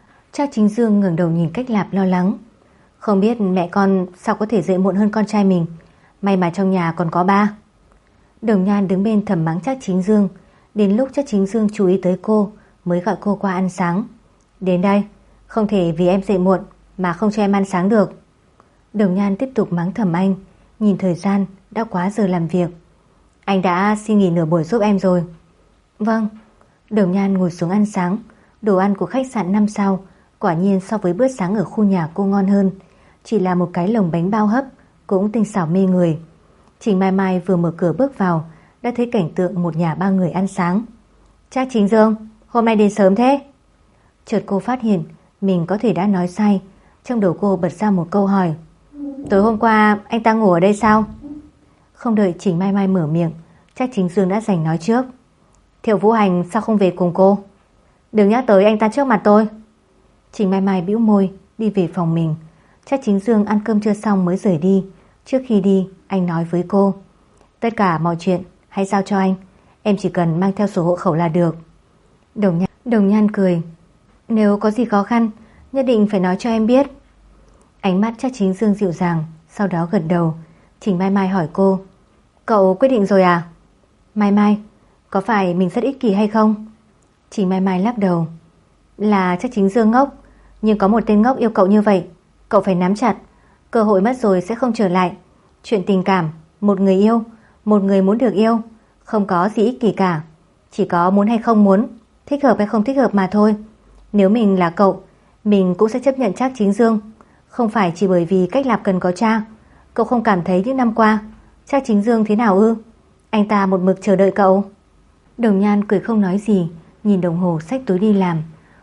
Không biết mẹ con sao có thể dậy muộn hơn con trai mình. May mà trong nhà còn có ba. Đồng Nhan đứng bên thầm mắng Trác Chính Dương. Đến lúc Trác Chính Dương chú ý tới cô mới gọi cô qua ăn sáng. Đến đây, không thể vì em dậy muộn mà không cho em ăn sáng được. Đồng Nhan tiếp tục mắng thầm anh. Nhìn thời gian đã quá giờ làm việc. Anh đã xin nghỉ nửa buổi giúp em rồi. Vâng. Đồng Nhan ngồi xuống ăn sáng. Đồ ăn của khách sạn 5 sao quả nhiên so với bữa sáng ở khu nhà cô ngon hơn. Chỉ là một cái lồng bánh bao hấp cũng tinh xảo mê người. Trình Mai Mai vừa mở cửa bước vào đã thấy cảnh tượng một nhà ba người ăn sáng. Trác Chính Dương, hôm nay đến sớm thế? Chợt cô phát hiện mình có thể đã nói sai. Trong đầu cô bật ra một câu hỏi. Tối hôm qua anh ta ngủ ở đây sao? Không đợi Trình Mai Mai mở miệng, Trác Chính Dương đã giành nói trước. Thiệu Vũ Hành sao không về cùng cô? Đừng nhắc tới anh ta trước mặt tôi. Trình Mai Mai bĩu môi đi về phòng mình. Trác Chính Dương ăn cơm chưa xong mới rời đi. Trước khi đi anh nói với cô. Tất cả mọi chuyện hãy giao cho anh, em chỉ cần mang theo sổ hộ khẩu là được. Đồng Nhan cười. Nếu có gì khó khăn nhất định phải nói cho em biết. Ánh mắt Trác Chính Dương dịu dàng, sau đó gật đầu. Trình Mai Mai hỏi cô. Cậu quyết định rồi à? Mai Mai, có phải mình rất ích kỷ hay không? Trình Mai Mai lắc đầu. Là Trác Chính Dương ngốc, nhưng có một tên ngốc yêu cậu như vậy, cậu phải nắm chặt. Cơ hội mất rồi sẽ không trở lại. Chuyện tình cảm, một người yêu, một người muốn được yêu, không có gì ích kỷ cả. Chỉ có muốn hay không muốn, thích hợp hay không thích hợp mà thôi. Nếu mình là cậu, mình cũng sẽ chấp nhận Trác Chính Dương. Không phải chỉ bởi vì Cách Lạp cần có cha. Cậu không cảm thấy những năm qua Trác Chính Dương thế nào ư? Anh ta một mực chờ đợi cậu. Đồng Nhan cười không nói gì, nhìn đồng hồ xách túi đi làm.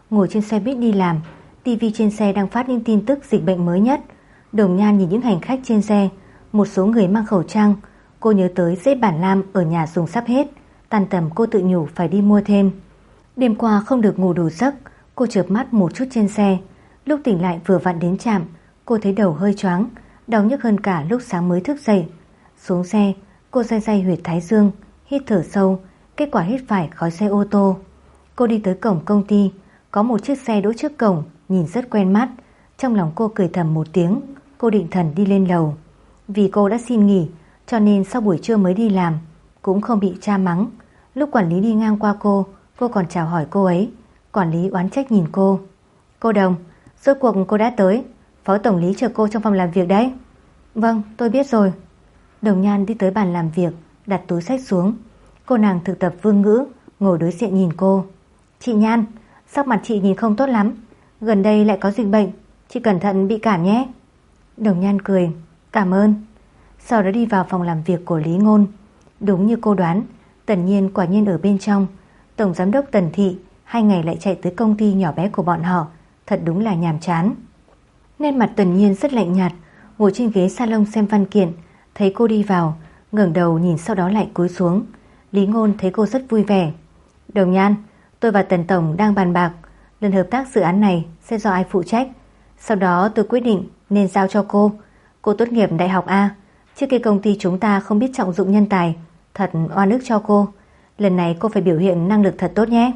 Ngồi trên xe buýt đi làm, tivi trên xe đang phát những tin tức dịch bệnh mới nhất. Đồng Nhan nhìn những hành khách trên xe, một số người mang khẩu trang. Cô nhớ tới dễ bản lam ở nhà dùng sắp hết. Tan tầm cô tự nhủ phải đi mua thêm. Đêm qua không được ngủ đủ giấc, cô chợp mắt một chút trên xe. Lúc tỉnh lại vừa vặn đến trạm, cô thấy đầu hơi choáng, đau nhức hơn cả lúc sáng mới thức dậy. Xuống xe, cô day day huyệt thái dương, hít thở sâu, kết quả hít phải khói xe ô tô. Cô đi tới cổng công ty, có một chiếc xe đỗ trước cổng, nhìn rất quen mắt. Trong lòng cô cười thầm một tiếng, cô định thần đi lên lầu. Vì cô đã xin nghỉ, cho nên sau buổi trưa mới đi làm, cũng không bị cha mắng. Lúc quản lý đi ngang qua cô còn chào hỏi cô ấy. Quản lý oán trách nhìn cô. Cô Đồng, rốt cuộc cô đã tới. Phó tổng lý chờ cô trong phòng làm việc đấy. Vâng, tôi biết rồi. Đồng Nhan đi tới bàn làm việc, đặt túi xách xuống. Cô nàng thực tập vương ngữ, ngồi đối diện nhìn cô. Chị Nhan, sắc mặt chị nhìn không tốt lắm. Gần đây lại có dịch bệnh, chị cẩn thận bị cảm nhé. Đồng Nhan cười, cảm ơn. Sau đó đi vào phòng làm việc của Lý Ngôn. Đúng như cô đoán, Tần Nhiên quả nhiên ở bên trong. Tổng giám đốc Tần Thị 2 ngày lại chạy tới công ty nhỏ bé của bọn họ, thật đúng là nhàm chán. Nét mặt Tần Nhiên rất lạnh nhạt, ngồi trên ghế salon xem văn kiện. Thấy cô đi vào, ngẩng đầu nhìn, sau đó lại cúi xuống. Lý Ngôn thấy cô rất vui vẻ. Đồng Nhan, tôi và Tần Tổng đang bàn bạc, lần hợp tác dự án này sẽ do ai phụ trách. Sau đó tôi quyết định nên giao cho cô. Cô tốt nghiệp đại học A. Trước kia công ty chúng ta không biết trọng dụng nhân tài, thật oan ức cho cô. Lần này cô phải biểu hiện năng lực thật tốt nhé.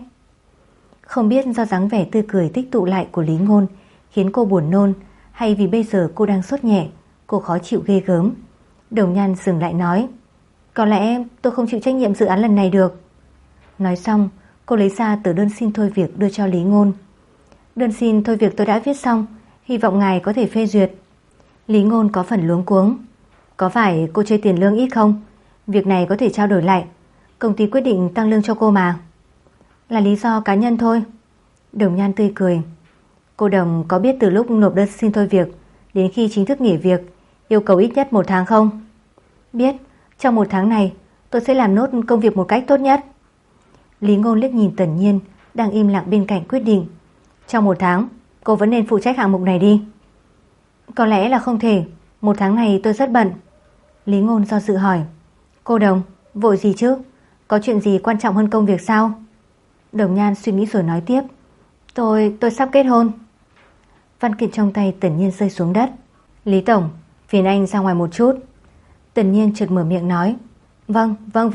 Không biết do dáng vẻ tươi cười tích tụ lại của Lý Ngôn khiến cô buồn nôn, hay vì bây giờ cô đang sốt nhẹ, cô khó chịu ghê gớm. Đồng Nhan dừng lại nói, có lẽ tôi không chịu trách nhiệm dự án lần này được. Nói xong, cô lấy ra tờ đơn xin thôi việc đưa cho Lý Ngôn. Đơn xin thôi việc tôi đã viết xong, hy vọng ngài có thể phê duyệt. Lý Ngôn có phần luống cuống. Có phải cô chê tiền lương ít không? Việc này có thể trao đổi lại. Công ty quyết định tăng lương cho cô mà. Là lý do cá nhân thôi. Đồng Nhan tươi cười. Cô Đồng có biết từ lúc nộp đơn xin thôi việc đến khi chính thức nghỉ việc yêu cầu ít nhất 1 tháng không? Biết. Trong 1 tháng này tôi sẽ làm nốt công việc một cách tốt nhất. Lý Ngôn liếc nhìn Tần Nhiên đang im lặng bên cạnh, quyết định. Trong 1 tháng cô vẫn nên phụ trách hạng mục này đi. Có lẽ là không thể. 1 tháng này tôi rất bận. Lý Ngôn do dự hỏi. Cô Đồng, vội gì chứ? Có chuyện gì quan trọng hơn công việc sao? Đồng Nhan suy nghĩ rồi nói tiếp. Tôi sắp kết hôn. Văn kiện trong tay Tần Nhiên rơi xuống đất. Lý Tổng, phiền anh ra ngoài một chút. Tần Nhiên chợt mở miệng nói. Vâng.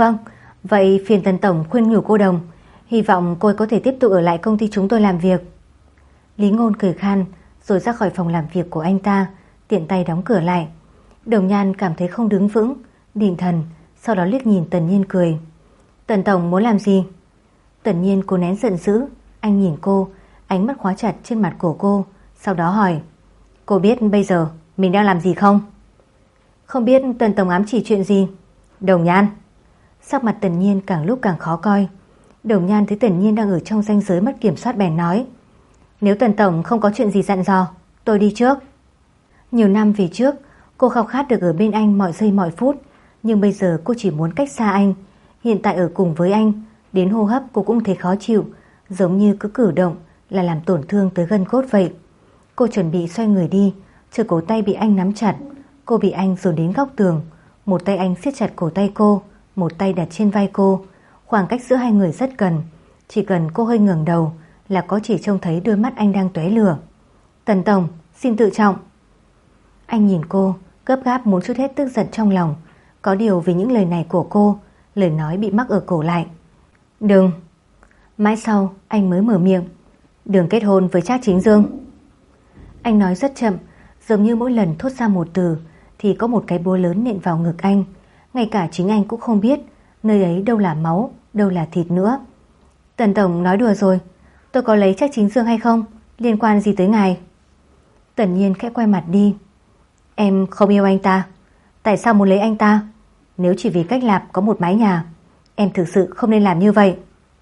Vậy phiền Tần Tổng khuyên nhủ cô Đồng, hy vọng cô ấy có thể tiếp tục ở lại công ty chúng tôi làm việc. Lý Ngôn cười khan rồi ra khỏi phòng làm việc của anh ta, tiện tay đóng cửa lại. Đồng Nhan cảm thấy không đứng vững, định thần, sau đó liếc nhìn Tần Nhiên cười. Tần Tổng muốn làm gì? Tần Nhiên cố nén giận dữ. Anh nhìn cô, ánh mắt khóa chặt trên mặt của cô, sau đó hỏi. Cô biết bây giờ mình đang làm gì không? Không biết Tần Tổng ám chỉ chuyện gì? Đồng Nhan. Sắc mặt Tần Nhiên càng lúc càng khó coi. Đồng Nhan thấy Tần Nhiên đang ở trong ranh giới mất kiểm soát bèn nói. Nếu Tần Tổng không có chuyện gì dặn dò, tôi đi trước. Nhiều năm về trước, cô khao khát được ở bên anh mọi giây mọi phút, nhưng bây giờ cô chỉ muốn cách xa anh. Hiện tại ở cùng với anh, đến hô hấp cô cũng thấy khó chịu, giống như cứ cử động là làm tổn thương tới gân cốt vậy. Cô chuẩn bị xoay người đi, chợt cổ tay bị anh nắm chặt. Cô bị anh dồn đến góc tường. Một tay anh siết chặt cổ tay cô, một tay đặt trên vai cô. Khoảng cách giữa hai người rất gần, chỉ cần cô hơi ngẩng đầu là có thể trông thấy đôi mắt anh đang tóe lửa. Tần Tổng, xin tự trọng. Anh nhìn cô, gấp gáp muốn trút hết tức giận trong lòng. Có điều vì những lời này của cô, lời nói bị mắc ở cổ lại. Đừng. Mãi sau anh mới mở miệng. Đừng kết hôn với Trác Chính Dương. Anh nói rất chậm, giống như mỗi lần thốt ra một từ thì có một cái búa lớn nện vào ngực anh. Ngay cả chính anh cũng không biết nơi ấy đâu là máu, đâu là thịt nữa. Tần Tổng nói đùa rồi. Tôi có lấy Trác Chính Dương hay không, liên quan gì tới ngài? Tần Nhiên khẽ quay mặt đi. Em không yêu anh ta. Tại sao muốn lấy anh ta? Nếu chỉ vì cách Lạp có một mái nhà, em thực sự không nên làm như vậy.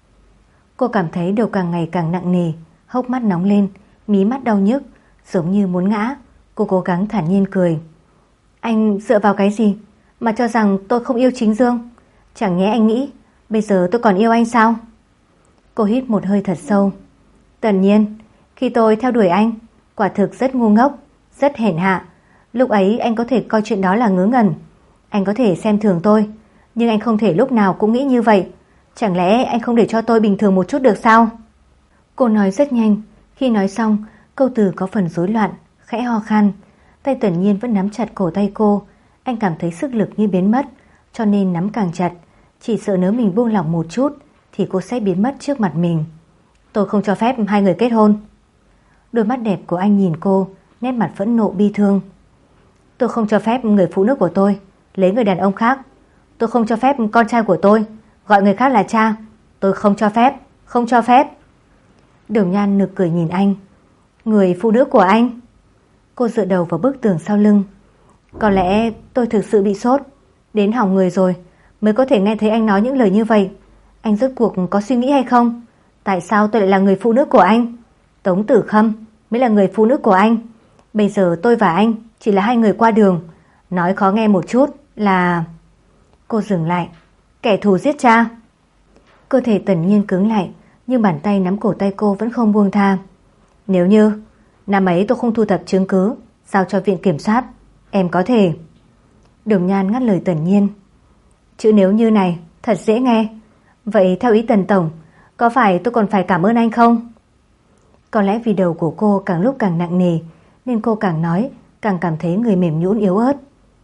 Cô cảm thấy đầu càng ngày càng nặng nề, hốc mắt nóng lên, mí mắt đau nhức, giống như muốn ngã. Cô cố gắng thản nhiên cười. Anh dựa vào cái gì mà cho rằng tôi không yêu Chính Dương? Chẳng nhẽ anh nghĩ bây giờ tôi còn yêu anh sao? Cô hít một hơi thật sâu. Tần Nhiên, khi tôi theo đuổi anh, quả thực rất ngu ngốc, rất hèn hạ. Lúc ấy anh có thể coi chuyện đó là ngớ ngẩn. Anh có thể xem thường tôi, nhưng anh không thể lúc nào cũng nghĩ như vậy. Chẳng lẽ anh không để cho tôi bình thường một chút được sao? Cô nói rất nhanh. Khi nói xong, câu từ có phần rối loạn, khẽ ho khan. Tay Tần Nhiên vẫn nắm chặt cổ tay cô. Anh cảm thấy sức lực như biến mất, cho nên nắm càng chặt. Chỉ sợ nếu mình buông lỏng một chút thì cô sẽ biến mất trước mặt mình. Tôi không cho phép hai người kết hôn. Đôi mắt đẹp của anh nhìn cô, nét mặt phẫn nộ bi thương. Tôi không cho phép người phụ nữ của tôi lấy người đàn ông khác. Tôi không cho phép con trai của tôi gọi người khác là cha. Tôi không cho phép, không cho phép. Đường Nhan nực cười nhìn anh. Người phụ nữ của anh? Cô dựa đầu vào bức tường sau lưng. Có lẽ tôi thực sự bị sốt, đến hỏng người rồi mới có thể nghe thấy anh nói những lời như vậy. Anh rốt cuộc có suy nghĩ hay không? Tại sao tôi lại là người phụ nữ của anh? Tống Tử Khâm mới là người phụ nữ của anh. Bây giờ tôi và anh chỉ là hai người qua đường. Nói khó nghe một chút là... Cô dừng lại. Kẻ thù giết cha. Cơ thể Tần Nhiên cứng lại, nhưng bàn tay nắm cổ tay cô vẫn không buông tha. Nếu như năm ấy tôi không thu thập chứng cứ giao cho viện kiểm sát, em có thể... Đường Nhan ngắt lời Tần Nhiên. Chữ nếu như này thật dễ nghe. Vậy theo ý Tần Tổng, có phải tôi còn phải cảm ơn anh không? Có lẽ vì đầu của cô càng lúc càng nặng nề, nên cô càng nói càng cảm thấy người mềm nhũn yếu ớt.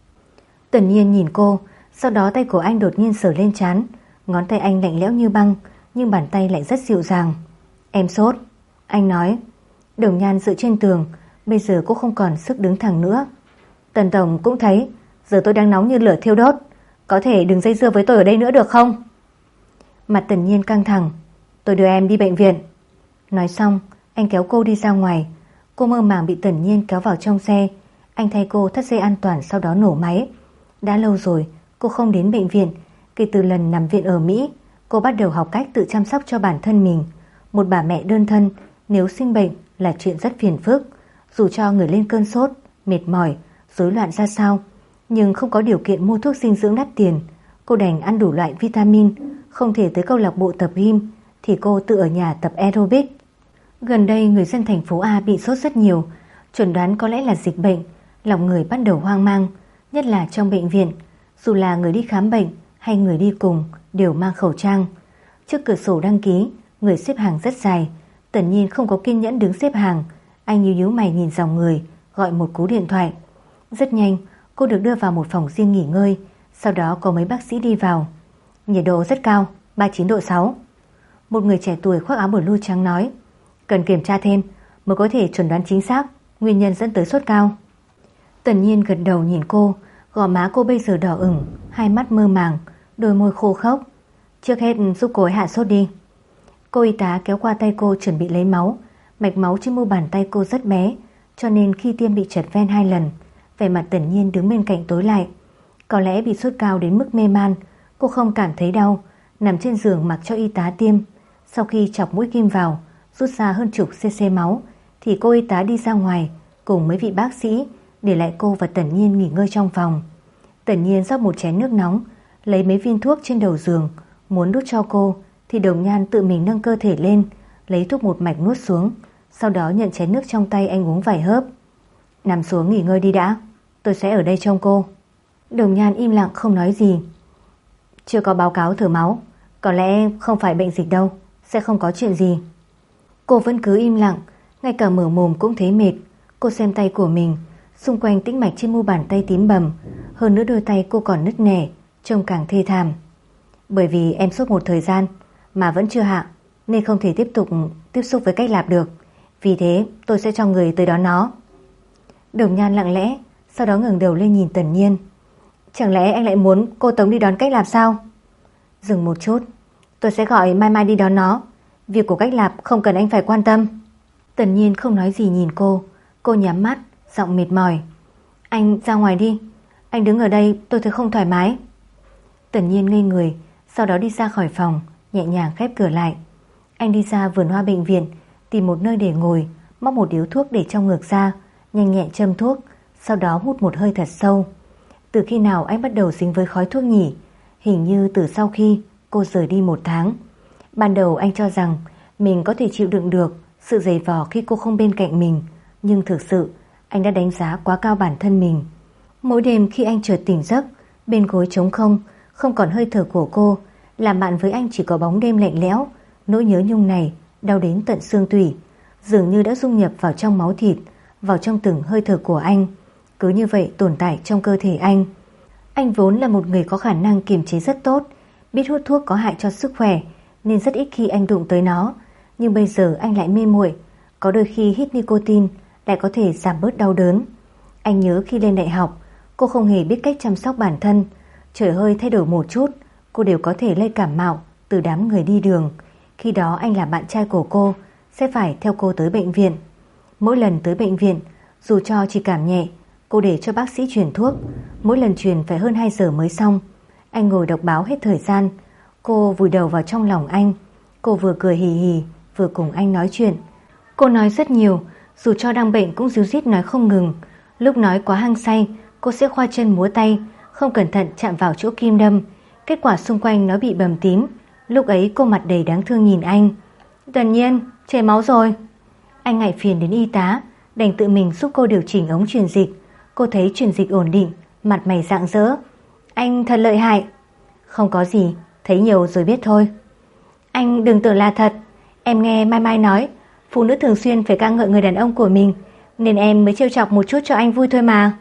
Tần Nhiên nhìn cô, sau đó tay của anh đột nhiên sờ lên trán. Ngón tay anh lạnh lẽo như băng, nhưng bàn tay lại rất dịu dàng. Em sốt, anh nói. Đường Nhan dựa trên tường, bây giờ cô không còn sức đứng thẳng nữa. Tần Tổng cũng thấy, giờ tôi đang nóng như lửa thiêu đốt. Có thể đừng dây dưa với tôi ở đây nữa được không? Mặt Tần Nhiên căng thẳng. Tôi đưa em đi bệnh viện. Nói xong, anh kéo cô đi ra ngoài. Cô mơ màng bị Tần Nhiên kéo vào trong xe. Anh thay cô thắt dây an toàn, sau đó nổ máy. Đã lâu rồi cô không đến bệnh viện. Kể từ lần nằm viện ở Mỹ, cô bắt đầu học cách tự chăm sóc cho bản thân mình. Một bà mẹ đơn thân, nếu sinh bệnh là chuyện rất phiền phức. Dù cho người lên cơn sốt, mệt mỏi, rối loạn ra sao, nhưng không có điều kiện mua thuốc dinh dưỡng đắt tiền. Cô đành ăn đủ loại vitamin. Không thể tới câu lạc bộ tập gym thì cô tự ở nhà tập aerobic. Gần đây người dân thành phố A bị sốt rất nhiều, chuẩn đoán có lẽ là dịch bệnh. Lòng người bắt đầu hoang mang, nhất là trong bệnh viện. Dù là người đi khám bệnh hay người đi cùng đều mang khẩu trang. Trước cửa sổ đăng ký, người xếp hàng rất dài. Tần Nhiên không có kiên nhẫn đứng xếp hàng. Anh nhíu mày nhìn dòng người, gọi một cú điện thoại. Rất nhanh, cô được đưa vào một phòng riêng nghỉ ngơi. Sau đó có mấy bác sĩ đi vào. Nhiệt độ rất cao, 39 độ 6. Một người trẻ tuổi khoác áo blue trắng nói. Cần kiểm tra thêm mới có thể chuẩn đoán chính xác nguyên nhân dẫn tới sốt cao. Tần Nhiên gật đầu nhìn cô. Gò má cô bây giờ đỏ ửng, hai mắt mơ màng, đôi môi khô khốc. Trước hết giúp cô ấy hạ sốt đi. Cô y tá kéo qua tay cô chuẩn bị lấy máu. Mạch máu trên mu bàn tay cô rất bé, cho nên khi tiêm bị trật ven 2 lần. Vẻ mặt Tần Nhiên đứng bên cạnh tối lại. Có lẽ bị sốt cao đến mức mê man, cô không cảm thấy đau, nằm trên giường mặc cho y tá tiêm. Sau khi chọc mũi kim vào, rút ra hơn chục cc máu, thì cô y tá đi ra ngoài cùng mấy vị bác sĩ, để lại cô và Tần Nhiên nghỉ ngơi trong phòng. Tần Nhiên rót một chén nước nóng, lấy mấy viên thuốc trên đầu giường, muốn đút cho cô, thì Đồng Nhan tự mình nâng cơ thể lên, lấy thuốc một mạch nuốt xuống, sau đó nhận chén nước trong tay anh uống vài hớp. Nằm xuống nghỉ ngơi đi đã, tôi sẽ ở đây trông cô. Đồng Nhan im lặng không nói gì. Chưa có báo cáo thử máu, có lẽ không phải bệnh dịch đâu, sẽ không có chuyện gì. Cô vẫn cứ im lặng, ngay cả mở mồm cũng thấy mệt. Cô xem tay của mình, xung quanh tĩnh mạch trên mu bàn tay tím bầm, hơn nữa đôi tay cô còn nứt nẻ, trông càng thê thảm. Bởi vì em sốt một thời gian mà vẫn chưa hạ, nên không thể tiếp tục tiếp xúc với cách lạp được. Vì thế tôi sẽ cho người tới đón nó. Đồng Nhan lặng lẽ, sau đó ngẩng đầu lên nhìn Tần Nhiên. Chẳng lẽ anh lại muốn cô Tống đi đón cách lạp sao? Dừng một chút, tôi sẽ gọi Mai Mai đi đón nó. Việc của cách lạp không cần anh phải quan tâm. Tần Nhiên không nói gì nhìn cô. Cô nhắm mắt, giọng mệt mỏi. Anh ra ngoài đi, anh đứng ở đây tôi thấy không thoải mái. Tần Nhiên ngây người, sau đó đi ra khỏi phòng, nhẹ nhàng khép cửa lại. Anh đi ra vườn hoa bệnh viện, tìm một nơi để ngồi, móc một điếu thuốc để trong ngực ra, nhanh nhẹn châm thuốc, sau đó hút một hơi thật sâu. Từ khi nào anh bắt đầu dính với khói thuốc nhỉ? Hình như từ sau khi cô rời đi 1 tháng. Ban đầu anh cho rằng mình có thể chịu đựng được sự giày vò khi cô không bên cạnh mình, nhưng thực sự anh đã đánh giá quá cao bản thân mình. Mỗi đêm khi anh chợt tỉnh giấc, bên gối trống không, không còn hơi thở của cô, làm bạn với anh chỉ có bóng đêm lạnh lẽo. Nỗi nhớ nhung này đau đến tận xương tủy, dường như đã dung nhập vào trong máu thịt, vào trong từng hơi thở của anh, cứ như vậy tồn tại trong cơ thể anh. Anh vốn là một người có khả năng kiềm chế rất tốt, biết hút thuốc có hại cho sức khỏe nên rất ít khi anh đụng tới nó, nhưng bây giờ anh lại mê muội, có đôi khi hít nicotine lại có thể giảm bớt đau đớn. Anh nhớ khi lên đại học, cô không hề biết cách chăm sóc bản thân, trời hơi thay đổi một chút, cô đều có thể lây cảm mạo từ đám người đi đường. Khi đó anh là bạn trai của cô, sẽ phải theo cô tới bệnh viện. Mỗi lần tới bệnh viện, dù cho chỉ cảm nhẹ, cô để cho bác sĩ truyền thuốc, mỗi lần truyền phải hơn 2 giờ mới xong. Anh ngồi đọc báo hết thời gian, cô vùi đầu vào trong lòng anh. Cô vừa cười hì hì, vừa cùng anh nói chuyện. Cô nói rất nhiều, dù cho đang bệnh cũng ríu rít nói không ngừng. Lúc nói quá hăng say, cô sẽ khoa chân múa tay, không cẩn thận chạm vào chỗ kim đâm. Kết quả xung quanh nó bị bầm tím. Lúc ấy cô mặt đầy đáng thương nhìn anh. Tần Nhiên, chảy máu rồi. Anh ngại phiền đến y tá, đành tự mình giúp cô điều chỉnh ống truyền dịch. Cô thấy truyền dịch ổn định, mặt mày rạng rỡ. Anh thật lợi hại. Không có gì, thấy nhiều rồi biết thôi. Anh đừng tưởng là thật. Em nghe Mai Mai nói, phụ nữ thường xuyên phải ca ngợi người đàn ông của mình, nên em mới trêu chọc một chút cho anh vui thôi mà.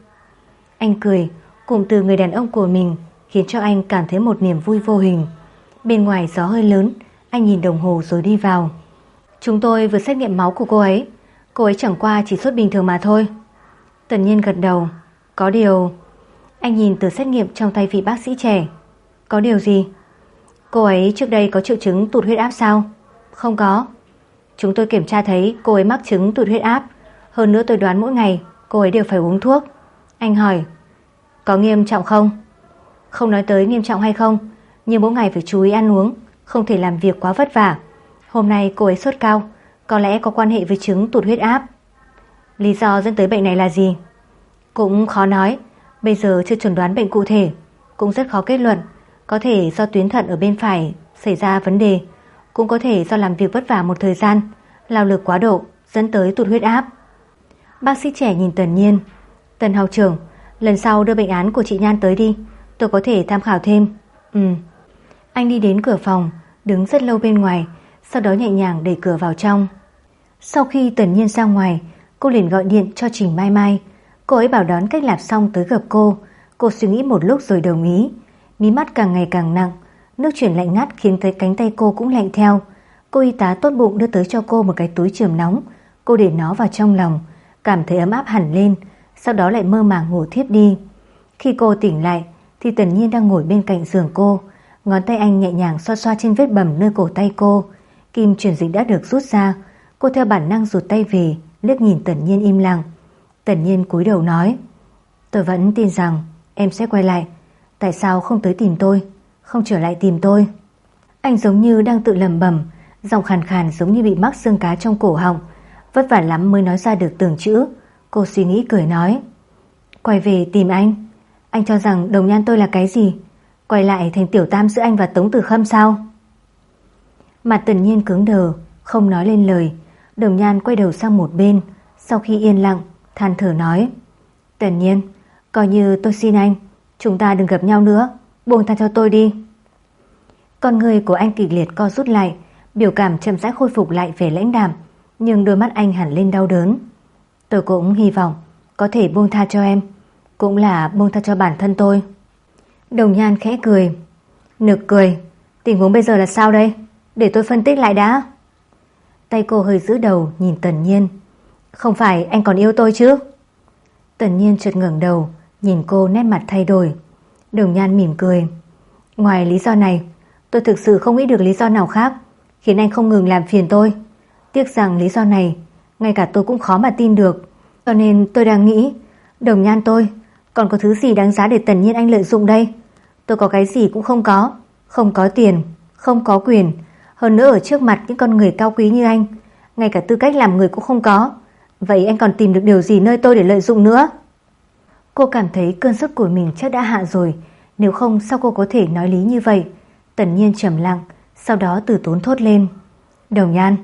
Anh cười, cụm từ người đàn ông của mình khiến cho anh cảm thấy một niềm vui vô hình. Bên ngoài gió hơi lớn, anh nhìn đồng hồ rồi đi vào. Chúng tôi vừa xét nghiệm máu của cô ấy chẳng qua chỉ sốt bình thường mà thôi. Tần Nhiên gật đầu. Có điều... Anh nhìn tờ xét nghiệm trong tay vị bác sĩ trẻ. Có điều gì? Cô ấy trước đây có triệu chứng tụt huyết áp sao? Không có. Chúng tôi kiểm tra thấy cô ấy mắc chứng tụt huyết áp. Hơn nữa tôi đoán mỗi ngày cô ấy đều phải uống thuốc. Anh hỏi, có nghiêm trọng không? Không nói tới nghiêm trọng hay không, nhưng mỗi ngày phải chú ý ăn uống, không thể làm việc quá vất vả. Hôm nay cô ấy sốt cao, có lẽ có quan hệ với chứng tụt huyết áp. Lý do dẫn tới bệnh này là gì? Cũng khó nói, bây giờ chưa chuẩn đoán bệnh cụ thể, cũng rất khó kết luận. Có thể do tuyến thận ở bên phải xảy ra vấn đề, cũng có thể do làm việc vất vả một thời gian, lao lực quá độ dẫn tới tụt huyết áp. Bác sĩ trẻ nhìn Tần Nhiên. Tần học trưởng, lần sau đưa bệnh án của chị Nhan tới đi, tôi có thể tham khảo thêm. Anh đi đến cửa phòng, đứng rất lâu bên ngoài, sau đó nhẹ nhàng đẩy cửa vào trong. Sau khi Tần Nhiên ra ngoài, cô liền gọi điện cho Trình Mai Mai. Cô ấy bảo đón Cách Lạp xong tới gặp cô. Cô suy nghĩ một lúc rồi đồng ý. Mí mắt càng ngày càng nặng, nước chuyển lạnh ngắt khiến tới cánh tay cô cũng lạnh theo. Cô y tá tốt bụng đưa tới cho cô một cái túi chườm nóng. Cô để nó vào trong lòng, cảm thấy ấm áp hẳn lên, sau đó lại mơ màng ngủ thiếp đi. Khi cô tỉnh lại thì Tần Nhiên đang ngồi bên cạnh giường cô. Ngón tay anh nhẹ nhàng xoa xoa trên vết bầm nơi cổ tay cô. Kim truyền dịch đã được rút ra. Cô theo bản năng rụt tay về, liếc nhìn Tần Nhiên im lặng. Tần Nhiên cúi đầu nói, tôi vẫn tin rằng em sẽ quay lại. Tại sao không tới tìm tôi, không trở lại tìm tôi? Anh giống như đang tự lẩm bẩm, giọng khàn khàn giống như bị mắc xương cá trong cổ họng, vất vả lắm mới nói ra được từng chữ. Cô suy nghĩ cười nói, quay về tìm anh? Anh cho rằng Đồng Nhan tôi là cái gì? Quay lại thành tiểu tam giữa anh và Tống Tử Khâm sao? Mặt Tần Nhiên cứng đờ, không nói lên lời. Đồng Nhan quay đầu sang một bên, sau khi yên lặng, than thở nói, Tần Nhiên, coi như tôi xin anh, chúng ta đừng gặp nhau nữa, buông tha cho tôi đi. Con người của anh kịch liệt co rút lại, biểu cảm chậm rãi khôi phục lại vẻ lãnh đạm, nhưng đôi mắt anh hẳn lên đau đớn. Tôi cũng hy vọng có thể buông tha cho em, cũng là buông tha cho bản thân tôi. Đồng Nhan khẽ cười. Nực cười, tình huống bây giờ là sao đây? Để tôi phân tích lại đã. Tay cô hơi giữ đầu nhìn Tần Nhiên. Không phải anh còn yêu tôi chứ? Tần Nhiên chợt ngẩng đầu, nhìn cô, nét mặt thay đổi. Đồng Nhan mỉm cười. Ngoài lý do này, tôi thực sự không nghĩ được lý do nào khác khiến anh không ngừng làm phiền tôi. Tiếc rằng lý do này ngay cả tôi cũng khó mà tin được. Cho nên tôi đang nghĩ, Đồng Nhan tôi còn có thứ gì đáng giá để Tần Nhiên anh lợi dụng đây? Tôi có cái gì cũng không có. Không có tiền, không có quyền, hơn nữa ở trước mặt những con người cao quý như anh, ngay cả tư cách làm người cũng không có. Vậy anh còn tìm được điều gì nơi tôi để lợi dụng nữa? Cô cảm thấy cơn sốt của mình chắc đã hạ rồi, nếu không sao cô có thể nói lý như vậy? Tần Nhiên trầm lặng, sau đó từ tốn thốt lên, Đồng Nhan,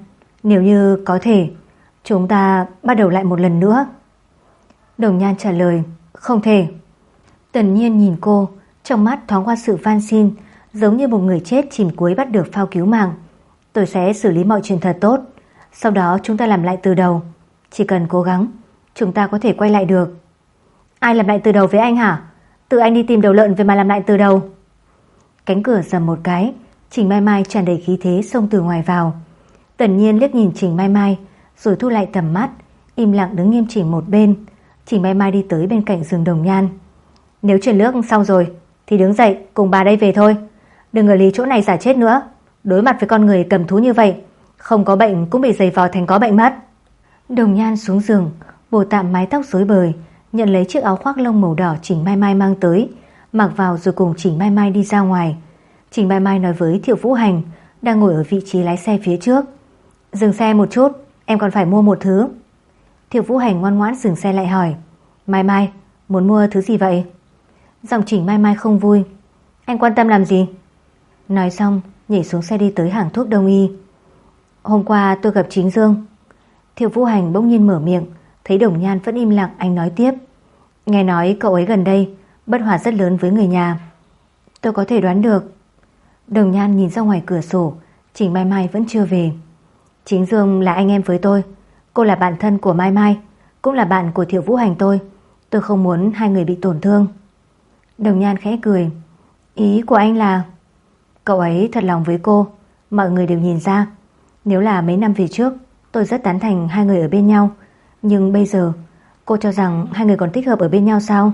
Nếu như có thể, chúng ta bắt đầu lại một lần nữa. Đồng Nhan trả lời, không thể. Tần Nhiên nhìn cô, trong mắt thoáng qua sự van xin, giống như một người chết chìm cuối bắt được phao cứu mạng. Tôi sẽ xử lý mọi chuyện thật tốt, sau đó chúng ta làm lại từ đầu. Chỉ cần cố gắng, chúng ta có thể quay lại được. Ai làm lại từ đầu với anh hả? Tự anh đi tìm đầu lợn về mà làm lại từ đầu. Cánh cửa rầm một cái, Trình Mai Mai tràn đầy khí thế xông từ ngoài vào. Tần Nhiên liếc nhìn Trình Mai Mai, rồi thu lại tầm mắt, im lặng đứng nghiêm chỉnh một bên. Trình Mai Mai đi tới bên cạnh giường Đồng Nhan. Nếu chuyển nước xong rồi thì đứng dậy cùng bà đây về thôi. Đừng ở lì chỗ này giả chết nữa. Đối mặt với con người cầm thú như vậy, không có bệnh cũng bị giày vò thành có bệnh mất. Đồng Nhan xuống giường, bổ tạm mái tóc rối bời, nhận lấy chiếc áo khoác lông màu đỏ Trình Mai Mai mang tới, mặc vào rồi cùng Trình Mai Mai đi ra ngoài. Trình Mai Mai nói với Thiệu Vũ Hành đang ngồi ở vị trí lái xe phía trước, dừng xe một chút, em còn phải mua một thứ. Thiệu Vũ Hành ngoan ngoãn dừng xe lại hỏi, Mai Mai, muốn mua thứ gì vậy? Giọng Trình Mai Mai không vui, anh quan tâm làm gì? Nói xong nhảy xuống xe đi tới hàng thuốc đông y. Hôm qua tôi gặp Chính Dương. Thiệu Vũ Hành bỗng nhiên mở miệng, thấy Đồng Nhan vẫn im lặng, anh nói tiếp, nghe nói cậu ấy gần đây bất hòa rất lớn với người nhà. Tôi có thể đoán được. Đồng Nhan nhìn ra ngoài cửa sổ, Trình Mai Mai vẫn chưa về. Chính Dương là anh em với tôi, cô là bạn thân của Mai Mai, cũng là bạn của Thiệu Vũ Hành tôi không muốn hai người bị tổn thương. Đồng Nhan khẽ cười, ý của anh là cậu ấy thật lòng với cô, mọi người đều nhìn ra. Nếu là mấy năm về trước, tôi rất tán thành hai người ở bên nhau, nhưng bây giờ cô cho rằng hai người còn thích hợp ở bên nhau sao?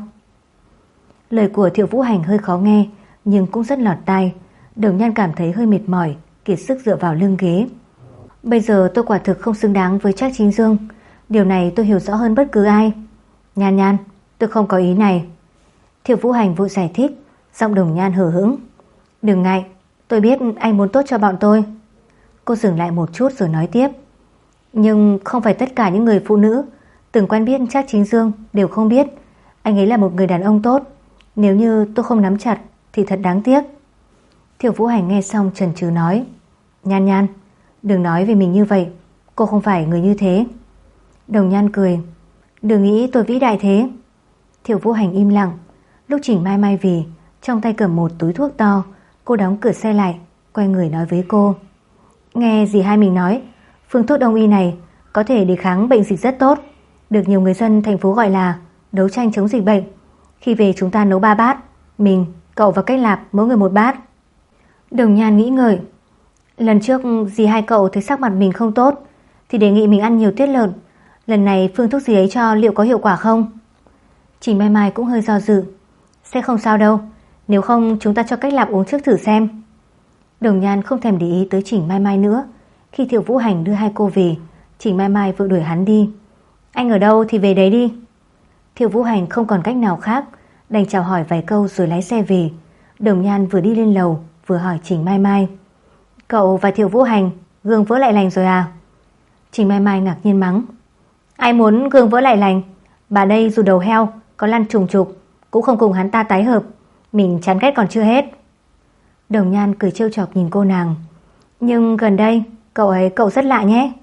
Lời của Thiệu Vũ Hành hơi khó nghe, nhưng cũng rất lọt tai. Đồng Nhan cảm thấy hơi mệt mỏi, kiệt sức dựa vào lưng ghế. Bây giờ tôi quả thực không xứng đáng với Trác Chính Dương, điều này tôi hiểu rõ hơn bất cứ ai. Nhan Nhan, tôi không có ý này. Thiệu Vũ Hành vội giải thích, giọng Đồng Nhan hờ hững. Đừng ngại, tôi biết anh muốn tốt cho bọn tôi. Cô dừng lại một chút rồi nói tiếp, nhưng không phải tất cả những người phụ nữ từng quen biết Trác Chính Dương đều không biết anh ấy là một người đàn ông tốt. Nếu như tôi không nắm chặt thì thật đáng tiếc. Thiệu Vũ Hành nghe xong chần chừ nói, Nhan Nhan, đừng nói về mình như vậy, cô không phải người như thế. Đồng Nhan cười, đừng nghĩ tôi vĩ đại thế. Thiệu Vũ Hành im lặng. Lúc Trình Mai Mai về, trong tay cầm một túi thuốc to, cô đóng cửa xe lại, quay người nói với cô, nghe dì hai mình nói, phương thuốc đông y này có thể đề kháng bệnh dịch rất tốt, được nhiều người dân thành phố gọi là đấu tranh chống dịch bệnh. Khi về chúng ta nấu 3 bát, mình, cậu và Cách Lạp mỗi người một bát. Đồng Nhan nghĩ ngợi, lần trước dì hai cậu thấy sắc mặt mình không tốt thì đề nghị mình ăn nhiều tiết lợn. Lần này phương thuốc dì ấy cho liệu có hiệu quả không? Trình Mai Mai cũng hơi do dự, sẽ không sao đâu, nếu không chúng ta cho Cách Lạp uống trước thử xem. Đồng Nhan không thèm để ý tới Trình Mai Mai nữa. Khi Thiệu Vũ Hành đưa hai cô về, Trình Mai Mai vội đuổi hắn đi. Anh ở đâu thì về đấy đi. Thiệu Vũ Hành không còn cách nào khác, đành chào hỏi vài câu rồi lái xe về. Đồng Nhan vừa đi lên lầu vừa hỏi Trình Mai Mai, cậu và Thiệu Vũ Hành gương vỡ lại lành rồi à? Trình Mai Mai ngạc nhiên mắng, ai muốn gương vỡ lại lành? Bà đây dù đầu heo có lăn trùng trục cũng không cùng hắn ta tái hợp, mình chán ghét còn chưa hết. Đồng Nhan cười trêu chọc nhìn cô nàng, nhưng gần đây cậu rất lạ nhé.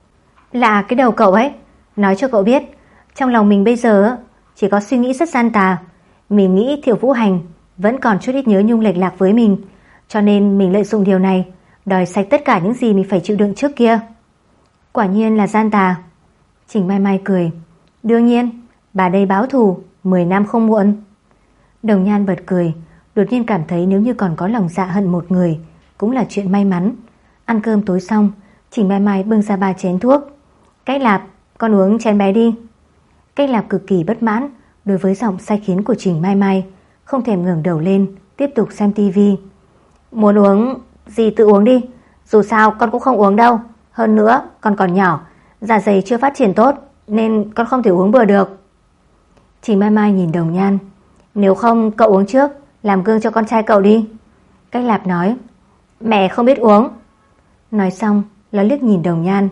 Lạ cái đầu cậu ấy. Nói cho cậu biết, trong lòng mình bây giờ chỉ có suy nghĩ rất gian tà. Mình nghĩ Thiệu Vũ Hành vẫn còn chút ít nhớ nhung lệch lạc với mình, cho nên mình lợi dụng điều này đòi sạch tất cả những gì mình phải chịu đựng trước kia. Quả nhiên là gian tà. Trình Mai Mai cười, đương nhiên, bà đây báo thù 10 năm không muộn. Đồng Nhan bật cười, đột nhiên cảm thấy nếu như còn có lòng dạ hận một người cũng là chuyện may mắn. Ăn cơm tối xong, Trình Mai Mai bưng ra 3 chén thuốc. Cách Lạp, con uống chén bé đi. Cách Lạp cực kỳ bất mãn đối với giọng sai khiến của Trình Mai Mai, không thèm ngẩng đầu lên, tiếp tục xem tivi. Muốn uống gì tự uống đi, dù sao con cũng không uống đâu. Hơn nữa con còn nhỏ, dạ dày chưa phát triển tốt, nên con không thể uống bừa được. Trình Mai Mai nhìn Đồng Nhan, nếu không cậu uống trước, làm gương cho con trai cậu đi. Cách Lạp nói, mẹ không biết uống. Nói xong nó liếc nhìn Đồng Nhan,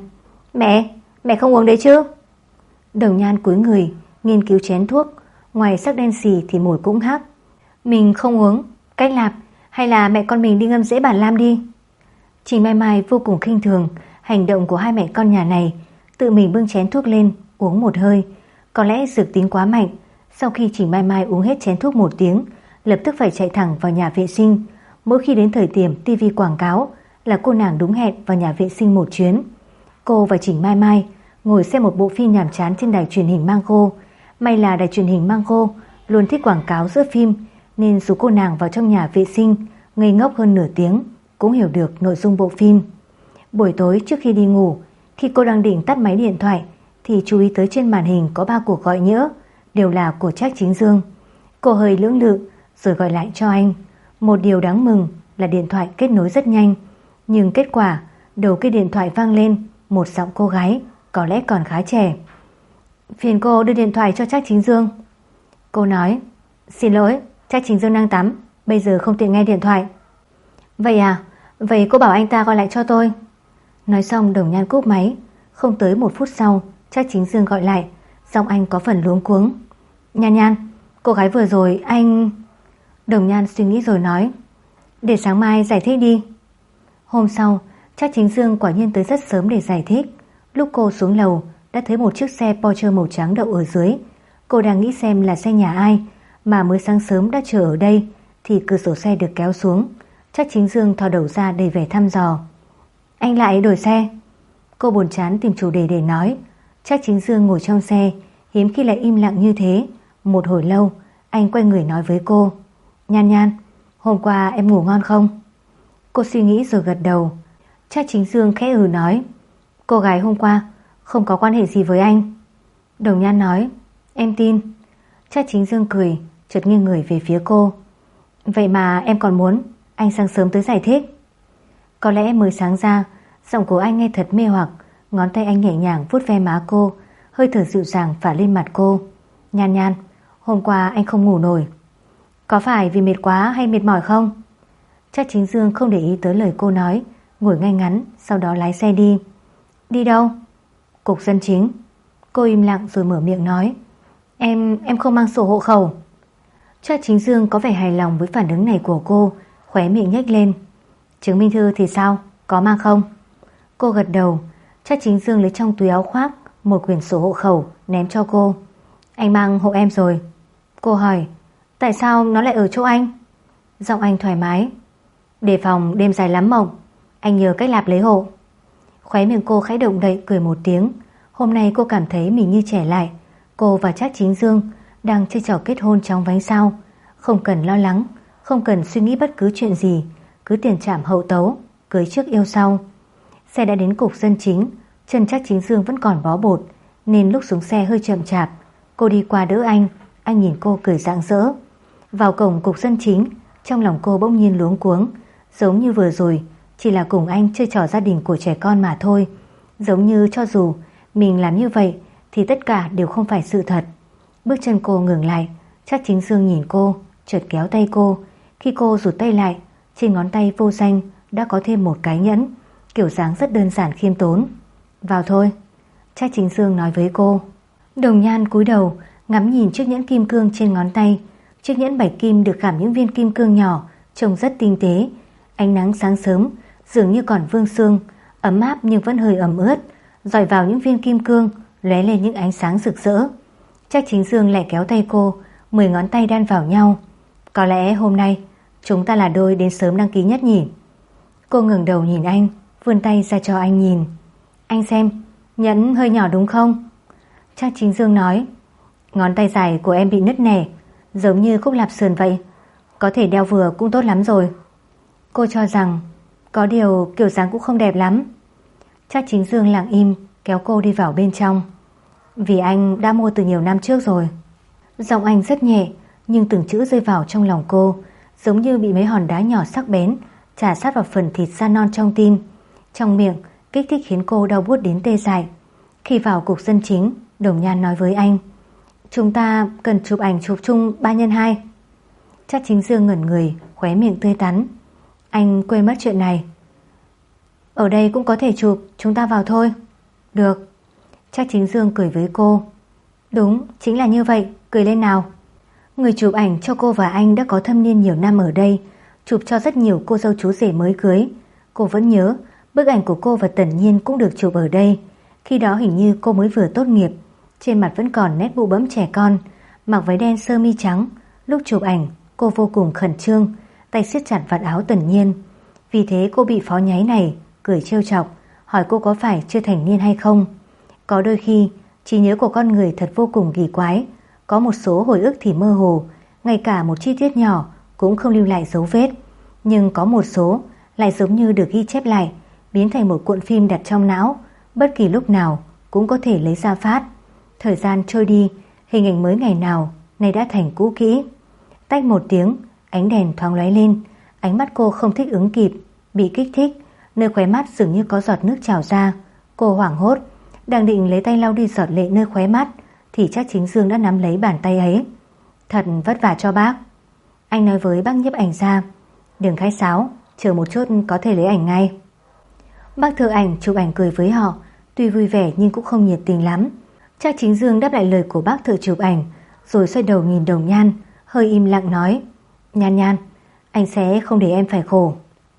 mẹ không uống đấy chứ? Đồng Nhan cúi người nghiên cứu chén thuốc, ngoài sắc đen xì thì mùi cũng hắc. Mình không uống. Cách Lạp, hay là mẹ con mình đi ngâm rễ bản lam đi. Trình Mai Mai vô cùng khinh thường hành động của hai mẹ con nhà này, tự mình bưng chén thuốc lên, uống một hơi. Có lẽ dược tính quá mạnh, sau khi Trình Mai Mai uống hết chén thuốc một tiếng, lập tức phải chạy thẳng vào nhà vệ sinh. Mỗi khi đến thời điểm TV quảng cáo là cô nàng đúng hẹn vào nhà vệ sinh một chuyến. Cô và Trình Mai Mai ngồi xem một bộ phim nhàm chán trên đài truyền hình Mango. May là đài truyền hình Mango luôn thích quảng cáo giữa phim, nên dù cô nàng vào trong nhà vệ sinh ngây ngốc hơn nửa tiếng cũng hiểu được nội dung bộ phim. Buổi tối trước khi đi ngủ, khi cô đang định tắt máy điện thoại thì chú ý tới trên màn hình có 3 cuộc gọi nhỡ, đều là của Trác Chính Dương. Cô hơi lưỡng lự rồi gọi lại cho anh. Một điều đáng mừng là điện thoại kết nối rất nhanh, nhưng kết quả đầu kia điện thoại vang lên một giọng cô gái có lẽ còn khá trẻ. Phiền cô đưa điện thoại cho Trác Chính Dương. Cô nói, xin lỗi, Trác Chính Dương đang tắm, bây giờ không tiện nghe điện thoại. Vậy à, vậy cô bảo anh ta gọi lại cho tôi. Nói xong Đồng Nhan cúp máy. Không tới 1 phút sau, Trác Chính Dương gọi lại, giọng anh có phần luống cuống. Nhan Nhan, cô gái vừa rồi anh... Đồng Nhan suy nghĩ rồi nói, để sáng mai giải thích đi. Hôm sau, Trác Chính Dương quả nhiên tới rất sớm để giải thích. Lúc cô xuống lầu đã thấy một chiếc xe Porsche màu trắng đậu ở dưới. Cô đang nghĩ xem là xe nhà ai, mà mới sáng sớm đã chờ ở đây thì cửa sổ xe được kéo xuống. Trác Chính Dương thò đầu ra đầy vẻ thăm dò. Anh lại đổi xe? Cô buồn chán tìm chủ đề để nói. Trác Chính Dương ngồi trong xe, hiếm khi lại im lặng như thế. Một hồi lâu, anh quay người nói với cô, Nhan Nhan, hôm qua em ngủ ngon không? Cô suy nghĩ rồi gật đầu. Trác Chính Dương khẽ nói, cô gái hôm qua không có quan hệ gì với anh. Đồng Nhan nói, em tin. Trác Chính Dương cười, chợt nghiêng người về phía cô. Vậy mà em còn muốn anh sáng sớm tới giải thích? Có lẽ mới sáng ra, giọng của anh nghe thật mê hoặc. Ngón tay anh nhẹ nhàng vuốt ve má cô, hơi thở dịu dàng phả lên mặt cô. Nhan Nhan, hôm qua anh không ngủ nổi. Có phải vì mệt quá hay mệt mỏi không? Trác Chính Dương không để ý tới lời cô nói, ngồi ngay ngắn, sau đó lái xe đi. Đi đâu? Cục dân chính. Cô im lặng rồi mở miệng nói, Em không mang sổ hộ khẩu. Trác Chính Dương có vẻ hài lòng với phản ứng này của cô, khóe miệng nhếch lên. Chứng minh thư thì sao? Có mang không? Cô gật đầu. Trác Chính Dương lấy trong túi áo khoác một quyển sổ hộ khẩu ném cho cô. Anh mang hộ em rồi. Cô hỏi, tại sao nó lại ở chỗ anh? Giọng anh thoải mái. Đề phòng đêm dài lắm mộng, anh nhờ cách Lạp lấy hộ. Khóe miệng cô khẽ động đậy cười một tiếng. Hôm nay cô cảm thấy mình như trẻ lại. Cô và Trác Chính Dương đang chơi trò kết hôn chóng vánh sao. Không cần lo lắng, không cần suy nghĩ bất cứ chuyện gì, cứ tiền trảm hậu tấu, cưới trước yêu sau. Xe đã đến cục dân chính. Chân Trác Chính Dương vẫn còn bó bột, nên lúc xuống xe hơi chậm chạp. Cô đi qua đỡ anh nhìn cô cười rạng rỡ. Vào cổng cục dân chính, trong lòng cô bỗng nhiên luống cuống. Giống như vừa rồi chỉ là cùng anh chơi trò gia đình của trẻ con mà thôi. Giống như cho dù mình làm như vậy thì tất cả đều không phải sự thật. Bước chân cô ngừng lại. Trác Chính Dương nhìn cô, chợt kéo tay cô. Khi cô rụt tay lại, trên ngón tay vô danh đã có thêm một cái nhẫn, kiểu dáng rất đơn giản khiêm tốn. Vào thôi, Trác Chính Dương nói với cô. Đồng Nhan cúi đầu ngắm nhìn chiếc nhẫn kim cương trên ngón tay. Chiếc nhẫn bạch kim được khảm những viên kim cương nhỏ, trông rất tinh tế. Ánh nắng sáng sớm dường như còn vương sương, ấm áp nhưng vẫn hơi ẩm ướt, dọi vào những viên kim cương lóe lên những ánh sáng rực rỡ. Trác Chính Dương lại kéo tay cô, 10 ngón tay đan vào nhau. Có lẽ hôm nay chúng ta là đôi đến sớm đăng ký nhất nhỉ? Cô ngẩng đầu nhìn anh, vươn tay ra cho anh nhìn. Anh xem, nhẫn hơi nhỏ đúng không? Trác Chính Dương nói, ngón tay dài của em bị nứt nẻ, giống như khúc lạp sườn vậy. Có thể đeo vừa cũng tốt lắm rồi. Cô cho rằng có điều kiểu dáng cũng không đẹp lắm. Trác Chính Dương lặng im, kéo cô đi vào bên trong. Vì anh đã mua từ nhiều năm trước rồi. Giọng anh rất nhẹ, nhưng từng chữ rơi vào trong lòng cô, giống như bị mấy hòn đá nhỏ sắc bén chà sát vào phần thịt da non trong tim. Trong miệng kích thích khiến cô đau buốt đến tê dại. Khi vào cục dân chính, Đồng Nhan nói với anh, chúng ta cần chụp ảnh chụp chung 3x2. Trác Chính Dương ngẩn người, khóe miệng tươi tắn. Anh quên mất chuyện này. Ở đây cũng có thể chụp, chúng ta vào thôi. Được. Trác Chính Dương cười với cô. Đúng, chính là như vậy, cười lên nào. Người chụp ảnh cho cô và anh đã có thâm niên nhiều năm ở đây, chụp cho rất nhiều cô dâu chú rể mới cưới. Cô vẫn nhớ Bức ảnh của cô và Tần Nhiên cũng được chụp ở đây. Khi đó hình như cô mới vừa tốt nghiệp, trên mặt vẫn còn nét bụ bẫm trẻ con, mặc váy đen sơ mi trắng. Lúc chụp ảnh, cô vô cùng khẩn trương, tay siết chặt vạt áo Tần Nhiên. Vì thế cô bị phó nháy này cười trêu chọc, hỏi cô có phải chưa thành niên hay không. Có đôi khi, trí nhớ của con người thật vô cùng kỳ quái, có một số hồi ức thì mơ hồ, ngay cả một chi tiết nhỏ cũng không lưu lại dấu vết. Nhưng có một số lại giống như được ghi chép lại, biến thành một cuộn phim đặt trong não, bất kỳ lúc nào cũng có thể lấy ra phát. Thời gian trôi đi, hình ảnh mới ngày nào nay đã thành cũ kỹ. Tách một tiếng, ánh đèn thoáng lóe lên, ánh mắt cô không thích ứng kịp, bị kích thích, nơi khóe mắt dường như có giọt nước trào ra. Cô hoảng hốt, đang định lấy tay lau đi giọt lệ nơi khóe mắt thì Trác Chính Dương đã nắm lấy bàn tay ấy. Thật vất vả cho bác, anh nói với bác nhiếp ảnh gia. Đừng khách sáo, chờ một chút có thể lấy ảnh ngay. Bác thợ ảnh chụp ảnh cười với họ, tuy vui vẻ nhưng cũng không nhiệt tình lắm. Trác Chính Dương đáp lại lời của bác thợ chụp ảnh, rồi xoay đầu nhìn Đồng Nhan, hơi im lặng nói: Nhan Nhan, anh sẽ không để em phải khổ.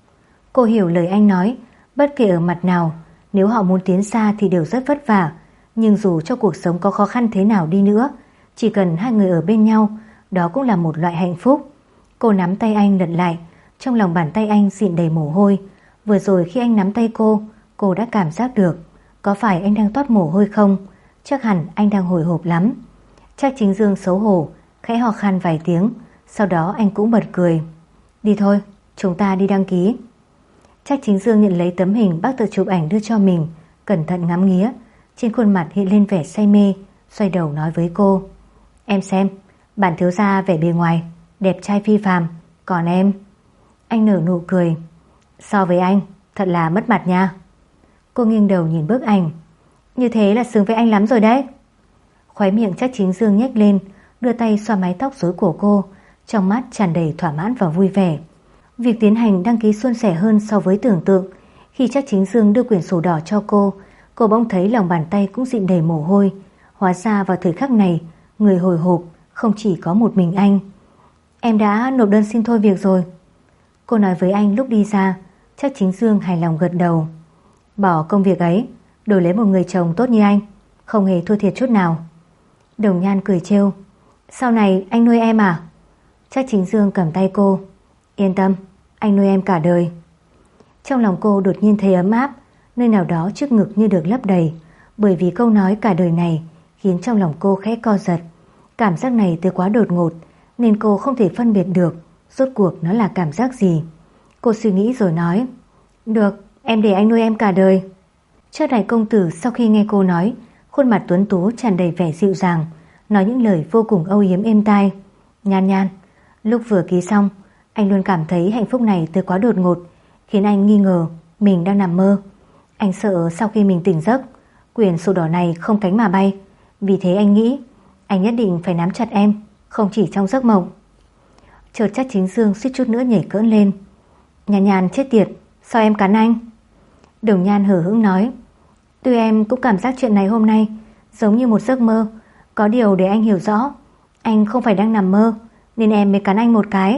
Cô hiểu lời anh nói, bất kể ở mặt nào, nếu họ muốn tiến xa thì đều rất vất vả. Nhưng dù cho cuộc sống có khó khăn thế nào đi nữa, chỉ cần hai người ở bên nhau, đó cũng là một loại hạnh phúc. Cô nắm tay anh lật lại, trong lòng bàn tay anh dịn đầy mồ hôi. Vừa rồi khi anh nắm tay cô đã cảm giác được. Có phải anh đang toát mồ hôi không? Chắc hẳn anh đang hồi hộp lắm. Trác Chính Dương xấu hổ, khẽ ho khan vài tiếng, sau đó anh cũng bật cười. Đi thôi, chúng ta đi đăng ký. Trác Chính Dương nhận lấy tấm hình bác tự chụp ảnh đưa cho mình, cẩn thận ngắm nghía, trên khuôn mặt hiện lên vẻ say mê, xoay đầu nói với cô: Em xem, bản thiếu gia vẻ bề ngoài đẹp trai phi phàm, còn em... Anh nở nụ cười. So với anh, thật là mất mặt nha. Cô nghiêng đầu nhìn bức ảnh. Như thế là xứng với anh lắm rồi đấy. Khóe miệng Trác Chính Dương nhếch lên, đưa tay xoa mái tóc rối của cô, trong mắt tràn đầy thỏa mãn và vui vẻ. Việc tiến hành đăng ký suôn sẻ hơn so với tưởng tượng. Khi Trác Chính Dương đưa quyển sổ đỏ cho cô bỗng thấy lòng bàn tay cũng dịn đầy mồ hôi. Hóa ra vào thời khắc này, người hồi hộp không chỉ có một mình anh. Em đã nộp đơn xin thôi việc rồi. Cô nói với anh lúc đi ra. Trác Chính Dương hài lòng gật đầu. Bỏ công việc ấy, đổi lấy một người chồng tốt như anh, không hề thua thiệt chút nào. Đồng Nhan cười trêu. Sau này anh nuôi em à? Trác Chính Dương cầm tay cô. Yên tâm, anh nuôi em cả đời. Trong lòng cô đột nhiên thấy ấm áp, nơi nào đó trước ngực như được lấp đầy. Bởi vì câu nói cả đời này khiến trong lòng cô khẽ co giật. Cảm giác này tới quá đột ngột, nên cô không thể phân biệt được rốt cuộc nó là cảm giác gì. Cô suy nghĩ rồi nói: Được, em để anh nuôi em cả đời. Chợt Đại công tử sau khi nghe cô nói, khuôn mặt tuấn tú tràn đầy vẻ dịu dàng, nói những lời vô cùng âu yếm êm tai. Nhan Nhan, lúc vừa ký xong, anh luôn cảm thấy hạnh phúc này tới quá đột ngột, khiến anh nghi ngờ mình đang nằm mơ. Anh sợ sau khi mình tỉnh giấc, quyển sổ đỏ này không cánh mà bay. Vì thế anh nghĩ anh nhất định phải nắm chặt em, không chỉ trong giấc mộng. Chợt Trác Chính Dương suýt chút nữa nhảy cỡn lên. Nhan Nhan chết tiệt, sao em cắn anh? Đồng Nhan hờ hững nói: Tuy em cũng cảm giác chuyện này hôm nay giống như một giấc mơ, có điều để anh hiểu rõ, anh không phải đang nằm mơ, nên em mới cắn anh một cái.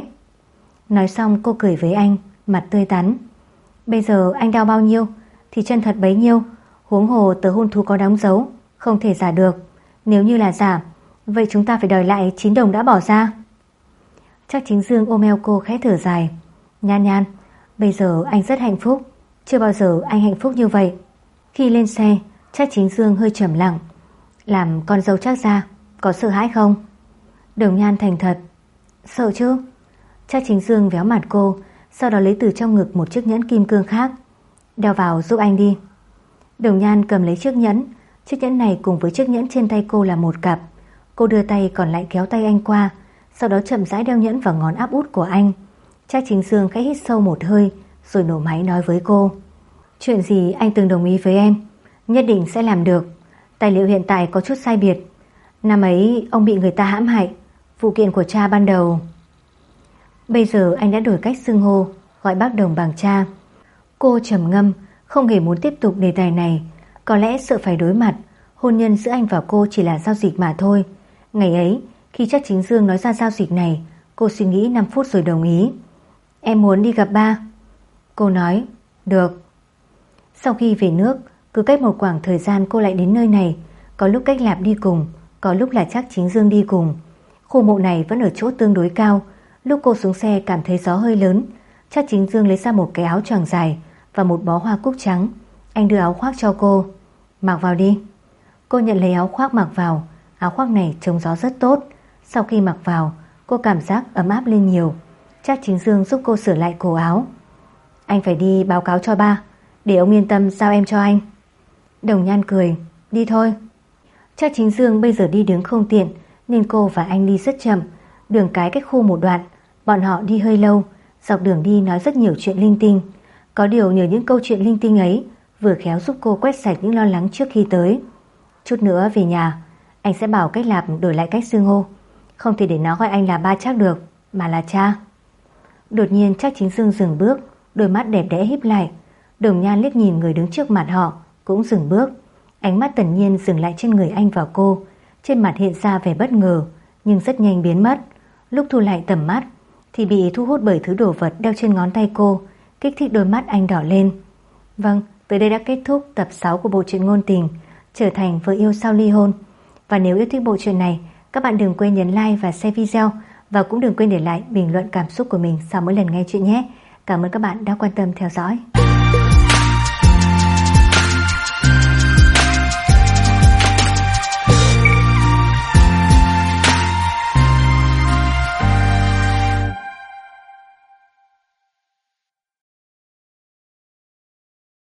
Nói xong cô cười với anh, mặt tươi tắn. Bây giờ anh đau bao nhiêu thì chân thật bấy nhiêu, huống hồ tờ hôn thú có đóng dấu, không thể giả được. Nếu như là giả, vậy chúng ta phải đòi lại 9 đồng đã bỏ ra. Trác Chính Dương ôm eo cô khẽ thở dài. Nhan Nhan, bây giờ anh rất hạnh phúc, chưa bao giờ anh hạnh phúc như vậy. Khi lên xe, Trác Chính Dương hơi trầm lặng. Làm con dâu Trác gia, có sợ hãi không? Đồng Nhan thành thật. Sợ chứ. Trác Chính Dương véo mặt cô, sau đó lấy từ trong ngực một chiếc nhẫn kim cương khác. Đeo vào giúp anh đi. Đồng Nhan cầm lấy chiếc nhẫn. Chiếc nhẫn này cùng với chiếc nhẫn trên tay cô là một cặp. Cô đưa tay còn lại kéo tay anh qua, sau đó chậm rãi đeo nhẫn vào ngón áp út của anh. Trác Chính Dương khẽ hít sâu một hơi, rồi nổ máy nói với cô: Chuyện gì anh từng đồng ý với em, nhất định sẽ làm được. Tài liệu hiện tại có chút sai biệt. Năm ấy ông bị người ta hãm hại, vụ kiện của cha ban đầu. Bây giờ anh đã đổi cách xưng hô, gọi bác Đồng bằng cha. Cô trầm ngâm, không hề muốn tiếp tục đề tài này. Có lẽ sợ phải đối mặt, hôn nhân giữa anh và cô chỉ là giao dịch mà thôi. Ngày ấy, khi Trác Chính Dương nói ra giao dịch này, cô suy nghĩ 5 phút rồi đồng ý. Em muốn đi gặp ba. Cô nói: Được. Sau khi về nước, cứ cách một khoảng thời gian cô lại đến nơi này. Có lúc Cách Lạp đi cùng, có lúc là Trác Chính Dương đi cùng. Khu mộ này vẫn ở chỗ tương đối cao. Lúc cô xuống xe cảm thấy gió hơi lớn. Trác Chính Dương lấy ra một cái áo choàng dài và một bó hoa cúc trắng. Anh đưa áo khoác cho cô. Mặc vào đi. Cô nhận lấy áo khoác mặc vào. Áo khoác này chống gió rất tốt. Sau khi mặc vào, cô cảm giác ấm áp lên nhiều. Trác Chính Dương giúp cô sửa lại cổ áo. Anh phải đi báo cáo cho ba, để ông yên tâm giao em cho anh. Đồng Nhan cười. Đi thôi. Trác Chính Dương bây giờ đi đứng không tiện, nên cô và anh đi rất chậm. Đường cái cách khu một đoạn, bọn họ đi hơi lâu. Dọc đường đi nói rất nhiều chuyện linh tinh. Có điều nhờ những câu chuyện linh tinh ấy vừa khéo giúp cô quét sạch những lo lắng trước khi tới. Chút nữa về nhà, anh sẽ bảo Cách Lạp đổi lại cách xưng hô. Không thể để nó gọi anh là ba Trác được, mà là cha. Đột nhiên Trác Chính Dương dừng bước, đôi mắt đẹp đẽ híp lại. Đồng Nhan liếc nhìn người đứng trước mặt họ, cũng dừng bước. Ánh mắt Tần Nhiên dừng lại trên người anh và cô. Trên mặt hiện ra vẻ bất ngờ, nhưng rất nhanh biến mất. Lúc thu lại tầm mắt thì bị thu hút bởi thứ đồ vật đeo trên ngón tay cô, kích thích đôi mắt anh đỏ lên. Vâng, tới đây đã kết thúc tập 6 của bộ truyện ngôn tình Trở thành vợ yêu sau ly hôn. Và nếu yêu thích bộ truyện này, các bạn đừng quên nhấn like và share video, và cũng đừng quên để lại bình luận cảm xúc của mình sau mỗi lần nghe chuyện nhé. Cảm ơn các bạn đã quan tâm theo dõi.